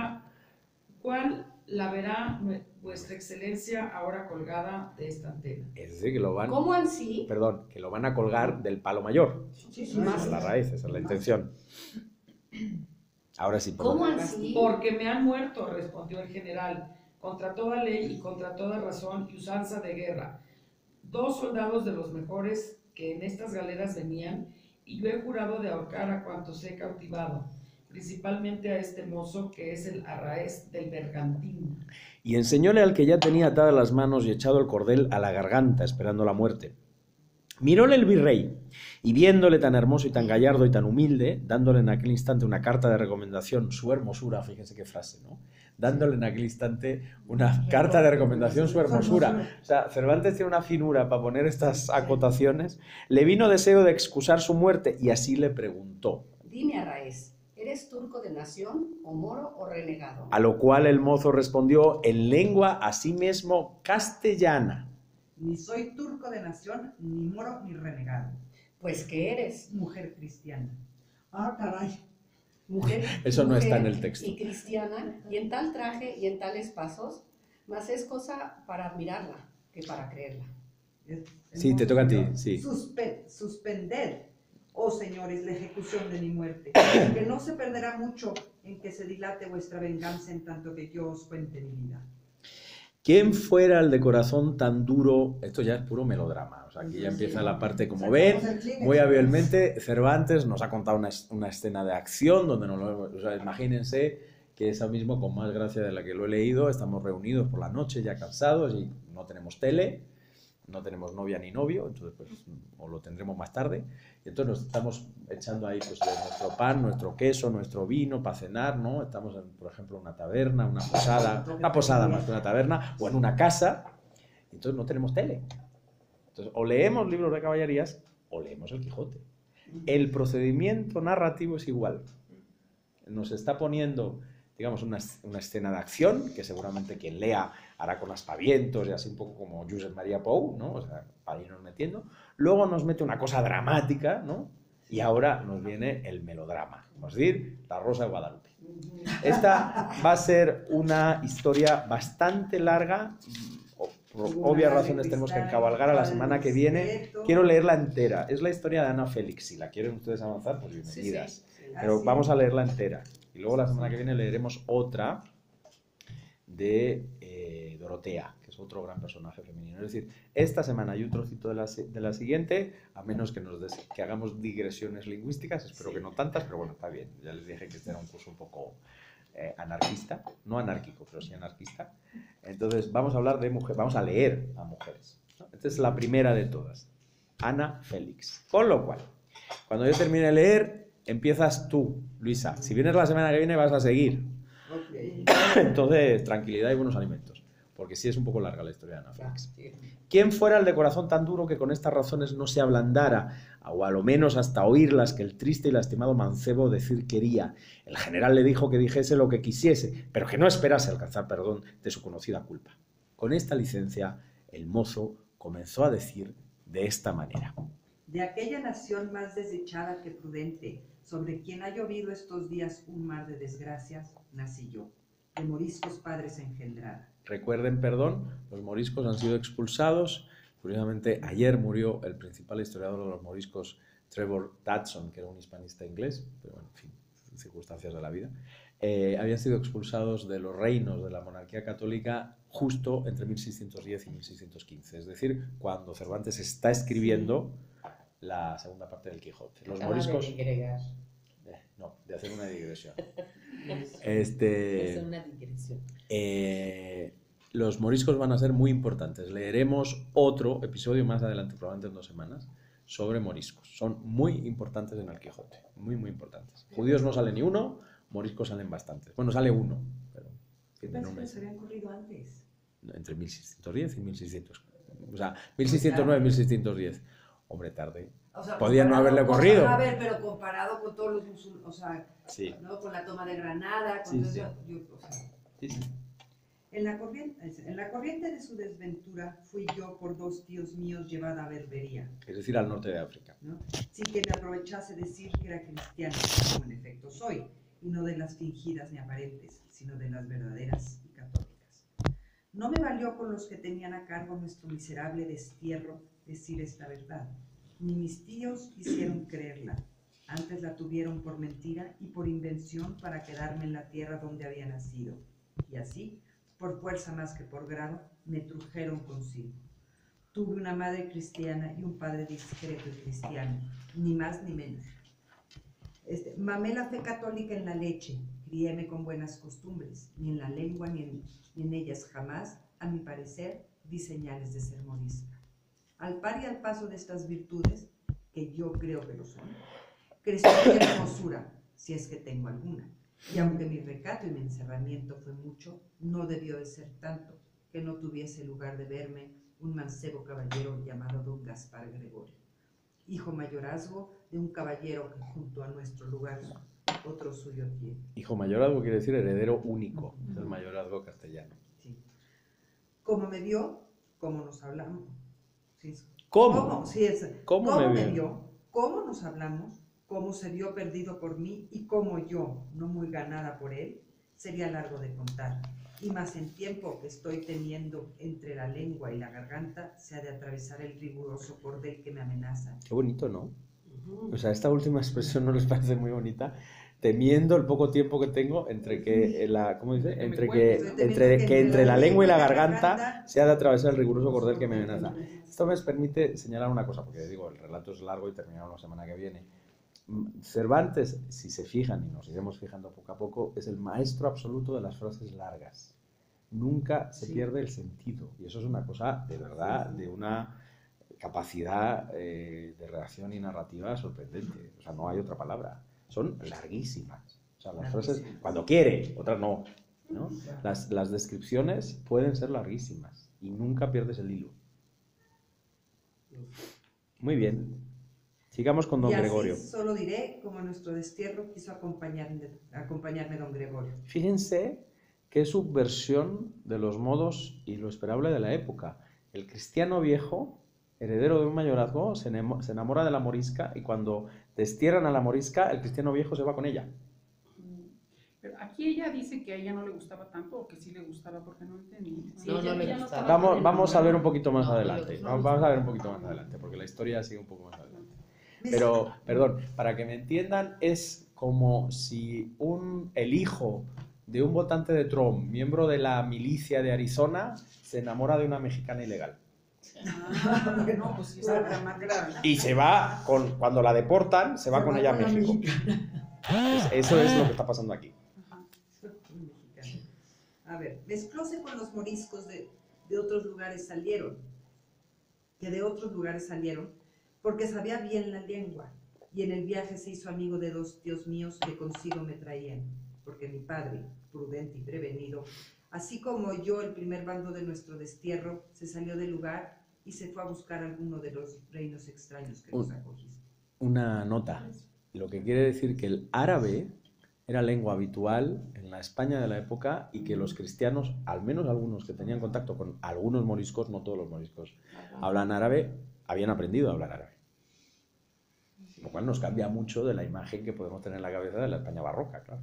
la verá vuestra excelencia ahora colgada de esta antena? Es decir, que lo van, ¿Cómo así? perdón, que lo van a colgar del palo mayor. Sí, sí, Esa es la raíz, esa es la intención. Ahora sí, ¿Cómo perdón. así? Porque me han muerto, respondió el general, contra toda ley y contra toda razón y usanza de guerra. 2 soldados de los mejores que en estas galeras venían, y yo he jurado de ahorcar a cuantos he cautivado, principalmente a este mozo que es el Arráez del Bergantín. Y enseñóle al que ya tenía atadas las manos y echado el cordel a la garganta, esperando la muerte. Miróle el virrey, y viéndole tan hermoso y tan gallardo y tan humilde, dándole en aquel instante una carta de recomendación, su hermosura, fíjense qué frase, ¿no? Dándole en aquel instante una carta de recomendación, su hermosura. O sea, Cervantes tiene una finura para poner estas acotaciones. Le vino deseo de excusar su muerte, y así le preguntó. Dime, Arráez, ¿eres turco de nación, o moro, o renegado? A lo cual el mozo respondió en lengua asimismo castellana. Ni soy turco de nación, ni moro, ni renegado. Pues, ¿qué eres? Mujer cristiana. Ah, caray. Mujer. Eso no está en mujer el texto. Y cristiana, y en tal traje y en tales pasos, mas es cosa para admirarla que para creerla. Sí, te toca a ti, sí. Suspended, oh señores, la ejecución de mi muerte, que no se perderá mucho en que se dilate vuestra venganza en tanto que yo os cuente mi vida. ¿Quién fuera el de corazón tan duro? Esto ya es puro melodrama. O sea, aquí ya empieza la parte, como ven, muy hábilmente, Cervantes nos ha contado una escena de acción donde nos lo, o sea, imagínense que esa mismo, con más gracia de la que lo he leído, estamos reunidos por la noche ya cansados y no tenemos tele, no tenemos novia ni novio, entonces pues o lo tendremos más tarde, y entonces nos estamos echando ahí pues nuestro pan, nuestro queso, nuestro vino para cenar, ¿no? Estamos en, por ejemplo, una taberna, una posada más que una taberna, o en una casa, y entonces no tenemos tele. Entonces o leemos libros de caballerías o leemos el Quijote. El procedimiento narrativo es igual. Nos está poniendo, digamos, una escena de acción, que seguramente quien lea hará con aspavientos y así un poco como Josep Maria Pou, ¿no? O sea, para irnos metiendo. Luego nos mete una cosa dramática, ¿no? Y ahora nos viene el melodrama, es decir, La Rosa de Guadalupe. Esta va a ser una historia bastante larga. Por obvias razones tenemos que encabalgar a la semana que viene. Quiero leerla entera. Es la historia de Ana Félix. Si la quieren ustedes avanzar, pues bienvenidas. Pero vamos a leerla entera. Y luego la semana que viene leeremos otra de Dorotea, que es otro gran personaje femenino. Es decir, esta semana hay un trocito de la siguiente, a menos que hagamos digresiones lingüísticas, espero que no tantas, pero bueno, está bien. Ya les dije que este era un curso un poco anarquista, no anárquico, pero sí anarquista. Entonces vamos a hablar de mujeres, vamos a leer a mujeres, ¿no? Esta es la primera de todas, Ana Félix. Con lo cual, cuando yo termine de leer, empiezas tú, Luisa. Si vienes la semana que viene vas a seguir. Okay. Entonces, tranquilidad y buenos alimentos, porque sí es un poco larga la historia de Ana Félix. ¿Quién fuera el de corazón tan duro que con estas razones no se ablandara, o a lo menos hasta oírlas que el triste y lastimado mancebo decir quería? El general le dijo que dijese lo que quisiese, pero que no esperase alcanzar perdón de su conocida culpa. Con esta licencia, el mozo comenzó a decir de esta manera. De aquella nación más desdichada que prudente, sobre quien ha llovido estos días un mar de desgracias, nací yo, de moriscos padres engendrada. Recuerden, perdón, los moriscos han sido expulsados. Curiosamente, ayer murió el principal historiador de los moriscos, Trevor Dodson, que era un hispanista inglés, pero bueno, en fin, circunstancias de la vida. habían sido expulsados de los reinos de la monarquía católica justo entre 1610 y 1615, es decir, cuando Cervantes está escribiendo la segunda parte del Quijote. Los moriscos... no, de hacer una digresión. Es una digresión. Los moriscos van a ser muy importantes. Leeremos otro episodio más adelante, probablemente en 2 semanas, sobre moriscos. Son muy importantes en el Quijote, muy, muy importantes. Judíos no sale ni uno, moriscos salen bastantes. Bueno, sale uno, pero... Pensé que se habían corrido antes. Entre 1610 y 1600. O sea, 1609 y 1610. Hombre, tarde. O sea, podían no haberle corrido. A ver, pero comparado con todos los musulmanes, o sea, sí. ¿no? Con la toma de Granada, con sí, todo sí. eso, o sea. Sí, sí. En la corriente de su desventura fui yo por 2 tíos míos llevada a Berbería, Es decir, al norte de África. ¿no? Sin que me aprovechase decir que era cristiano, como en efecto soy, y no de las fingidas ni aparentes, sino de las verdaderas y católicas. No me valió con los que tenían a cargo nuestro miserable destierro decir esta verdad, ni mis tíos quisieron creerla, antes la tuvieron por mentira y por invención para quedarme en la tierra donde había nacido, y así, por fuerza más que por grado, me trujeron consigo. Tuve una madre cristiana y un padre discreto y cristiano, ni más ni menos. Mamé la fe católica en la leche, criéme con buenas costumbres, ni en la lengua ni en ellas jamás, a mi parecer, di señales de ser morisca. Al par y al paso de estas virtudes, que yo creo que lo son, creció mi hermosura, si es que tengo alguna. Y aunque mi recato y mi encerramiento fue mucho, no debió de ser tanto que no tuviese lugar de verme un mancebo caballero llamado don Gaspar Gregorio, hijo mayorazgo de un caballero que junto a nuestro lugar otro suyo tiene. Hijo mayorazgo quiere decir heredero único, es el mayorazgo castellano. Sí. Como me vio, como nos hablamos. Sí. ¿Cómo? Sí, ¿Cómo me vio? ¿Cómo nos hablamos? Cómo se vio perdido por mí y cómo yo, no muy ganada por él, sería largo de contar. Y más en tiempo que estoy teniendo entre la lengua y la garganta, se ha de atravesar el riguroso cordel que me amenaza. Qué bonito, ¿no? O sea, esta última expresión no les parece muy bonita. Temiendo el poco tiempo que tengo entre que ¿cómo dice? Entre la lengua y la garganta se ha de atravesar el riguroso cordel que me amenaza. Esto me permite señalar una cosa, porque digo, el relato es largo y terminará la semana que viene. Cervantes, si se fijan, y nos iremos fijando poco a poco, es el maestro absoluto de las frases largas. Nunca se pierde el sentido. Y eso es una cosa, de verdad, de una capacidad de redacción y narrativa sorprendente. O sea, no hay otra palabra. Son larguísimas. O sea, las frases, cuando quiere, otras no, ¿no? Las descripciones pueden ser larguísimas y nunca pierdes el hilo. Muy bien. Sigamos con don Gregorio. Solo diré como nuestro destierro quiso acompañarme don Gregorio. Fíjense qué subversión de los modos y lo esperable de la época. El cristiano viejo, heredero de un mayorazgo, se enamora de la morisca y cuando destierran a la morisca, el cristiano viejo se va con ella. Pero aquí ella dice que a ella no le gustaba tanto o que sí le gustaba porque no entendí. Sí, no le gustaba. Vamos a ver un poquito más adelante. Vamos a ver un poquito más adelante porque la historia sigue un poco más adelante. Pero, perdón, para que me entiendan, es como si el hijo de un votante de Trump, miembro de la milicia de Arizona, se enamora de una mexicana ilegal. No, pues sí, esa era más grave. Y se va, cuando la deportan, se va con ella a México. Eso es lo que está pasando aquí. A ver, mezclóse con los moriscos de otros lugares salieron, porque sabía bien la lengua, y en el viaje se hizo amigo de 2 tíos míos que consigo me traían, porque mi padre, prudente y prevenido, así como yo el primer bando de nuestro destierro, se salió del lugar y se fue a buscar alguno de los reinos extraños que nos acogiste. Una nota, lo que quiere decir que el árabe era lengua habitual en la España de la época y que los cristianos, al menos algunos que tenían contacto con algunos moriscos, no todos los moriscos, hablan árabe, habían aprendido a hablar árabe. Lo cual nos cambia mucho de la imagen que podemos tener en la cabeza de la España barroca, claro.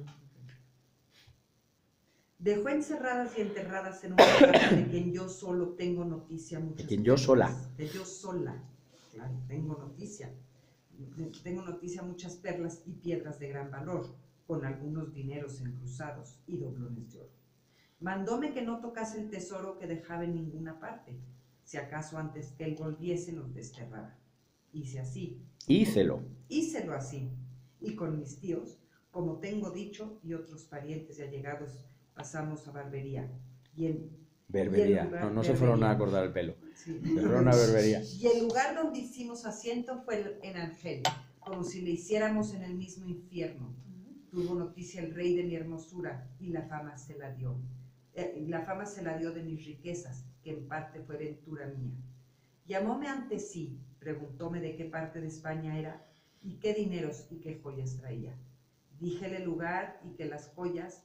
Dejó encerradas y enterradas en una casa de quien yo solo tengo noticia muchas De quien yo sola. De yo sola, claro, tengo noticia muchas perlas y piedras de gran valor, con algunos dineros encruzados y doblones de oro. Mandóme que no tocase el tesoro que dejaba en ninguna parte, si acaso antes que él volviese nos desterraba. Hice así. Hícelo. Hícelo así. Y con mis tíos, como tengo dicho, y otros parientes y allegados, pasamos a barbería. Berbería. No se fueron a cortar el pelo. Sí. Se fueron a berbería. Y el lugar donde hicimos asiento fue en Argel, como si le hiciéramos en el mismo infierno. Tuvo noticia el rey de mi hermosura y la fama se la dio. La fama se la dio de mis riquezas, que en parte fue ventura mía. Llamóme ante sí, preguntóme de qué parte de España era y qué dineros y qué joyas traía. Díjele el lugar y que las joyas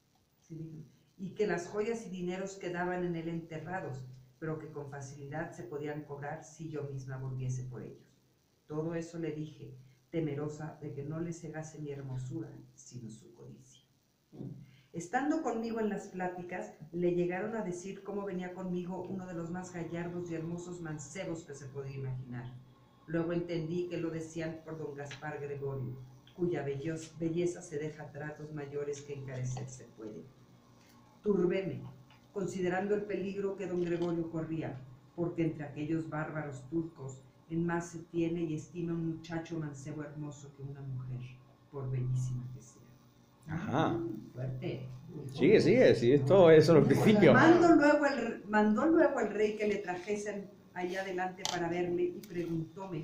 y dineros quedaban en él enterrados, pero que con facilidad se podían cobrar si yo misma volviese por ellos. Todo eso le dije, temerosa de que no le cegase mi hermosura, sino su codicia. Estando conmigo en las pláticas, le llegaron a decir cómo venía conmigo uno de los más gallardos y hermosos mancebos que se podía imaginar. Luego entendí que lo decían por don Gaspar Gregorio, cuya belleza se deja a tratos mayores que encarecerse puede. Turbéme, considerando el peligro que don Gregorio corría, porque entre aquellos bárbaros turcos en más se tiene y estima un muchacho mancebo hermoso que una mujer, por bellísima que sea. Ajá. Fuerte. Sigue, sí, esto es solo el principio. Mandó luego al rey que le trajesen allá adelante para verle y preguntóme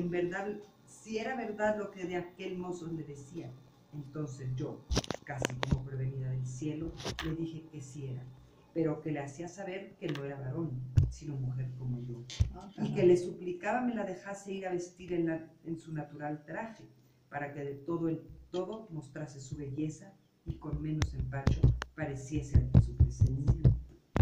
si era verdad lo que de aquel mozo le decía. Entonces yo, casi como prevenida del cielo, le dije que sí era, pero que le hacía saber que no era varón, sino mujer como yo, y que le suplicaba me la dejase ir a vestir en su natural traje, para que de todo mostrase su belleza y con menos empacho pareciese ante su presencia.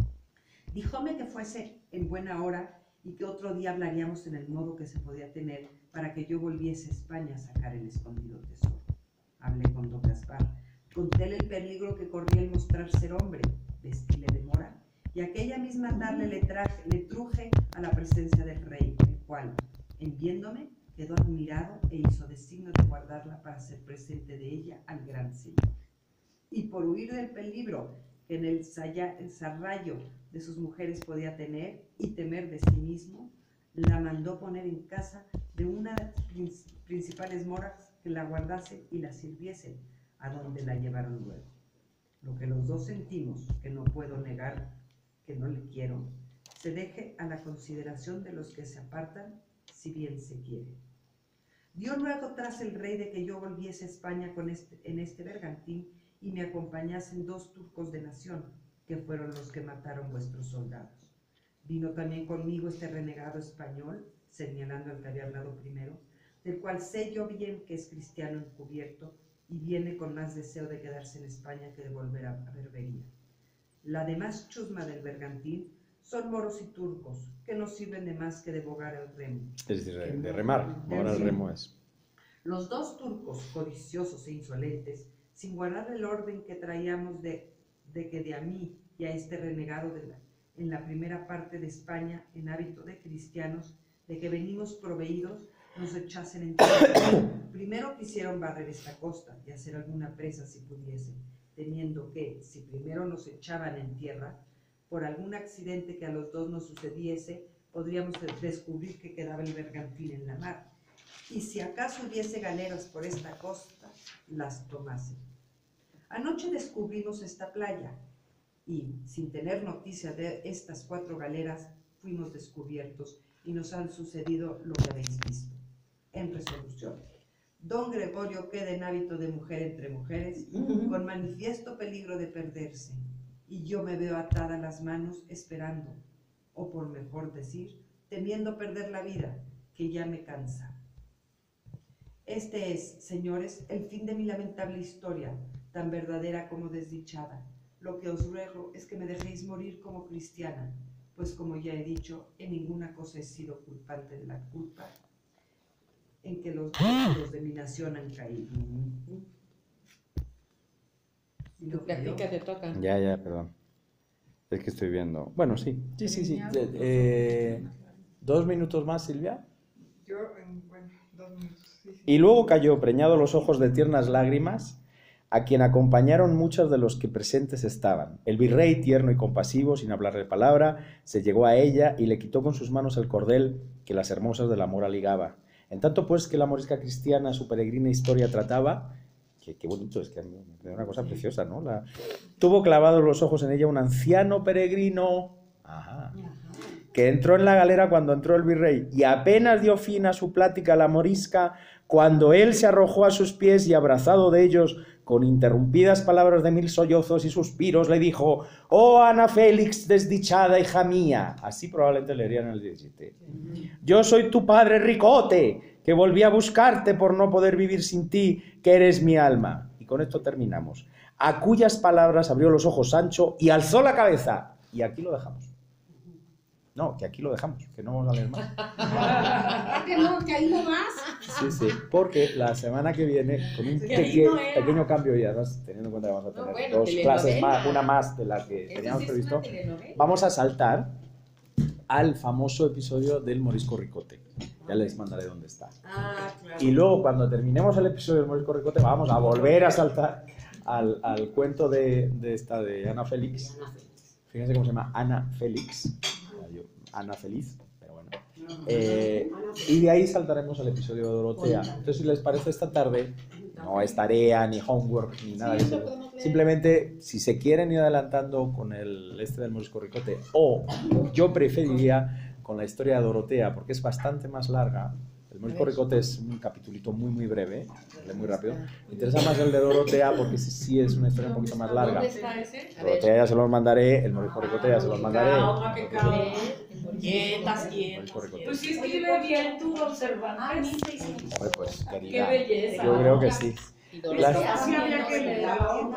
Díjome que fuese en buena hora y que otro día hablaríamos en el modo que se podía tener para que yo volviese a España a sacar el escondido tesoro. Hablé con don Gaspar, contéle el peligro que corría el mostrar ser hombre, vestíle de mora, y aquella misma tarde le truje a la presencia del rey, el cual, en viéndome, quedó admirado e hizo designio de guardarla para ser presente de ella al gran señor. Y por huir del peligro que en el sarrayo de sus mujeres podía tener y temer de sí mismo, la mandó poner en casa de una de las principales moras que la guardase y la sirviese, a donde la llevaron luego. Lo que los dos sentimos, que no puedo negar, que no le quiero, se deje a la consideración de los que se apartan, si bien se quiere. Dio luego tras el rey de que yo volviese a España en este bergantín y me acompañasen 2 turcos de nación, que fueron los que mataron vuestros soldados. Vino también conmigo este renegado español, señalando al que había hablado primero, del cual sé yo bien que es cristiano encubierto y viene con más deseo de quedarse en España que de volver a Berbería. La demás chusma del bergantín son moros y turcos, que no sirven de más que de bogar el remo. Es decir, de remar. Ahora el remo es. Los 2 turcos, codiciosos e insolentes, sin guardar el orden que traíamos de que de a mí y a este renegado en la primera parte de España, en hábito de cristianos, de que venimos proveídos, nos echasen en tierra. Primero quisieron barrer esta costa y hacer alguna presa si pudiesen, temiendo que, si primero nos echaban en tierra, por algún accidente que a los 2 nos sucediese, podríamos descubrir que quedaba el bergantín en la mar, y si acaso hubiese galeras por esta costa, las tomasen. Anoche descubrimos esta playa, y, sin tener noticia de estas 4 galeras, fuimos descubiertos, y nos han sucedido lo que habéis visto. En resolución, don Gregorio queda en hábito de mujer entre mujeres, con manifiesto peligro de perderse, y yo me veo atada las manos esperando, o por mejor decir, temiendo perder la vida, que ya me cansa. Este es, señores, el fin de mi lamentable historia, tan verdadera como desdichada. Lo que os ruego es que me dejéis morir como cristiana, pues como ya he dicho, en ninguna cosa he sido culpante de la culpa en que los de mi nación han caído. Tu plática te toca. Ya, perdón. Es que estoy viendo. Bueno, sí. Sí. 2 minutos más, Silvia. Yo, bueno, 2 minutos. Sí. Y luego cayó, preñado los ojos de tiernas lágrimas, a quien acompañaron muchos de los que presentes estaban. El virrey, tierno y compasivo, sin hablarle palabra, se llegó a ella y le quitó con sus manos el cordel que las hermosas de la mora ligaba. En tanto pues que la morisca cristiana su peregrina historia trataba, qué bonito, es que es una cosa preciosa, ¿no? Tuvo clavados los ojos en ella un anciano peregrino, que entró en la galera cuando entró el virrey, y apenas dio fin a su plática la morisca, cuando él se arrojó a sus pies y abrazado de ellos, con interrumpidas palabras de 1000 sollozos y suspiros, le dijo: «Oh, Ana Félix, desdichada hija mía», así probablemente leerían en el 17, «yo soy tu padre Ricote, que volví a buscarte por no poder vivir sin ti, que eres mi alma». Y con esto terminamos. A cuyas palabras abrió los ojos Sancho y alzó la cabeza. Y aquí lo dejamos. No, que aquí lo dejamos, que no vamos a leer más. Que no, que ahí no más. Sí, sí, porque la semana que viene, con un pequeño cambio ya, ¿no? Teniendo en cuenta que vamos a tener dos clases más, una más de la que teníamos previsto, vamos a saltar al famoso episodio del Morisco Ricote. Ya les mandaré dónde está. Ah, claro. Y luego, cuando terminemos el episodio del Morisco Ricote, vamos a volver a saltar al cuento de Ana Félix. Fíjense cómo se llama, Ana Félix. Ana Feliz, pero bueno. Y de ahí saltaremos al episodio de Dorotea. Entonces, si les parece, esta tarde no es tarea, ni homework, ni nada de eso. Simplemente, si se quieren ir adelantando con el del Morisco Ricote, o yo preferiría con la historia de Dorotea, porque es bastante más larga. El Morisco Ricote es un capitulito muy breve, muy rápido. Me interesa más el de Dorotea porque sí es una historia un poquito más larga. ¿Dónde está ese? Dorotea ya se los mandaré, el Morisco Ricote ya se los mandaré. Quietas. Pues sí, escribe bien tú, observante. Hombre, pues, Qué querida, belleza. yo creo que sí. Así había que leer.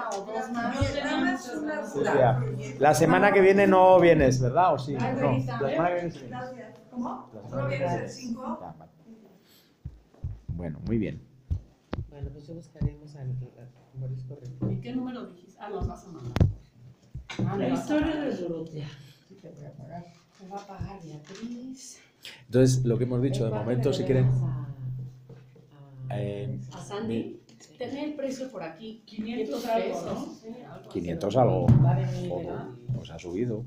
La semana que viene no vienes, ¿verdad? ¿O sí? No, la semana que viene sí. ¿Cómo? La semana que viene sí. Ya, vale. Bueno, muy bien. Bueno, pues yo buscaremos al Morisco Ricote. ¿Y qué número dijiste? Ah, los vas a mandar. La historia de Dorotea. Sí, te voy a pagar. Me va a pagar Beatriz. Entonces, lo que hemos dicho, de momento, si quieren... A Sandy, tener el precio por aquí. 500 algo, ¿no? 500 algo. Va a venir, Joder, ¿verdad? pues ha subido.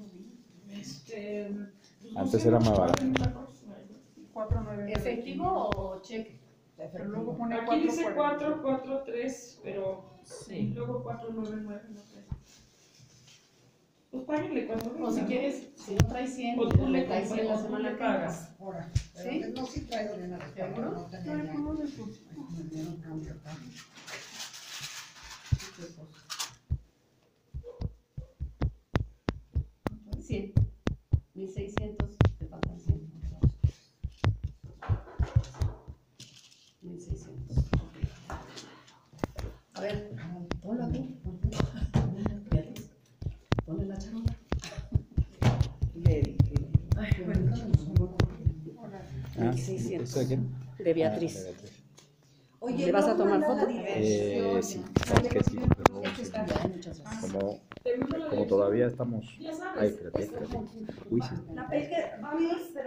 No Antes sé, era más no barato. saben la cosa. 499. ¿Efectivo o cheque? Pero luego pone Aquí dice 440. 443, pero Sí. luego 499, no sé. Pues páguenle cuando venga. O si quieres, si no traes 100, O tú le traes 100 la compras, o tú semana le que entra. pagas. Ahora, pero ¿Sí? que no, sí traigo de una vez para no tener ya. ¿Cómo le puse? Me dieron cambio acá. Sí, pues. 100. 1600, te faltan 100. 1600. A ver, ponla tú. Beatriz, ponle la charola. Ah, 1600. ¿eso de quién? De Beatriz. Ah, de Beatriz. Oye, ¿Le vas a tomar ¿no mandas foto? la dirección? Sí, sabes que sí, pero Este está sí. bien, muchas gracias. Como todavía estamos... Ya sabes. Ay, espérate. Uy, sí. La es que va a ir, pero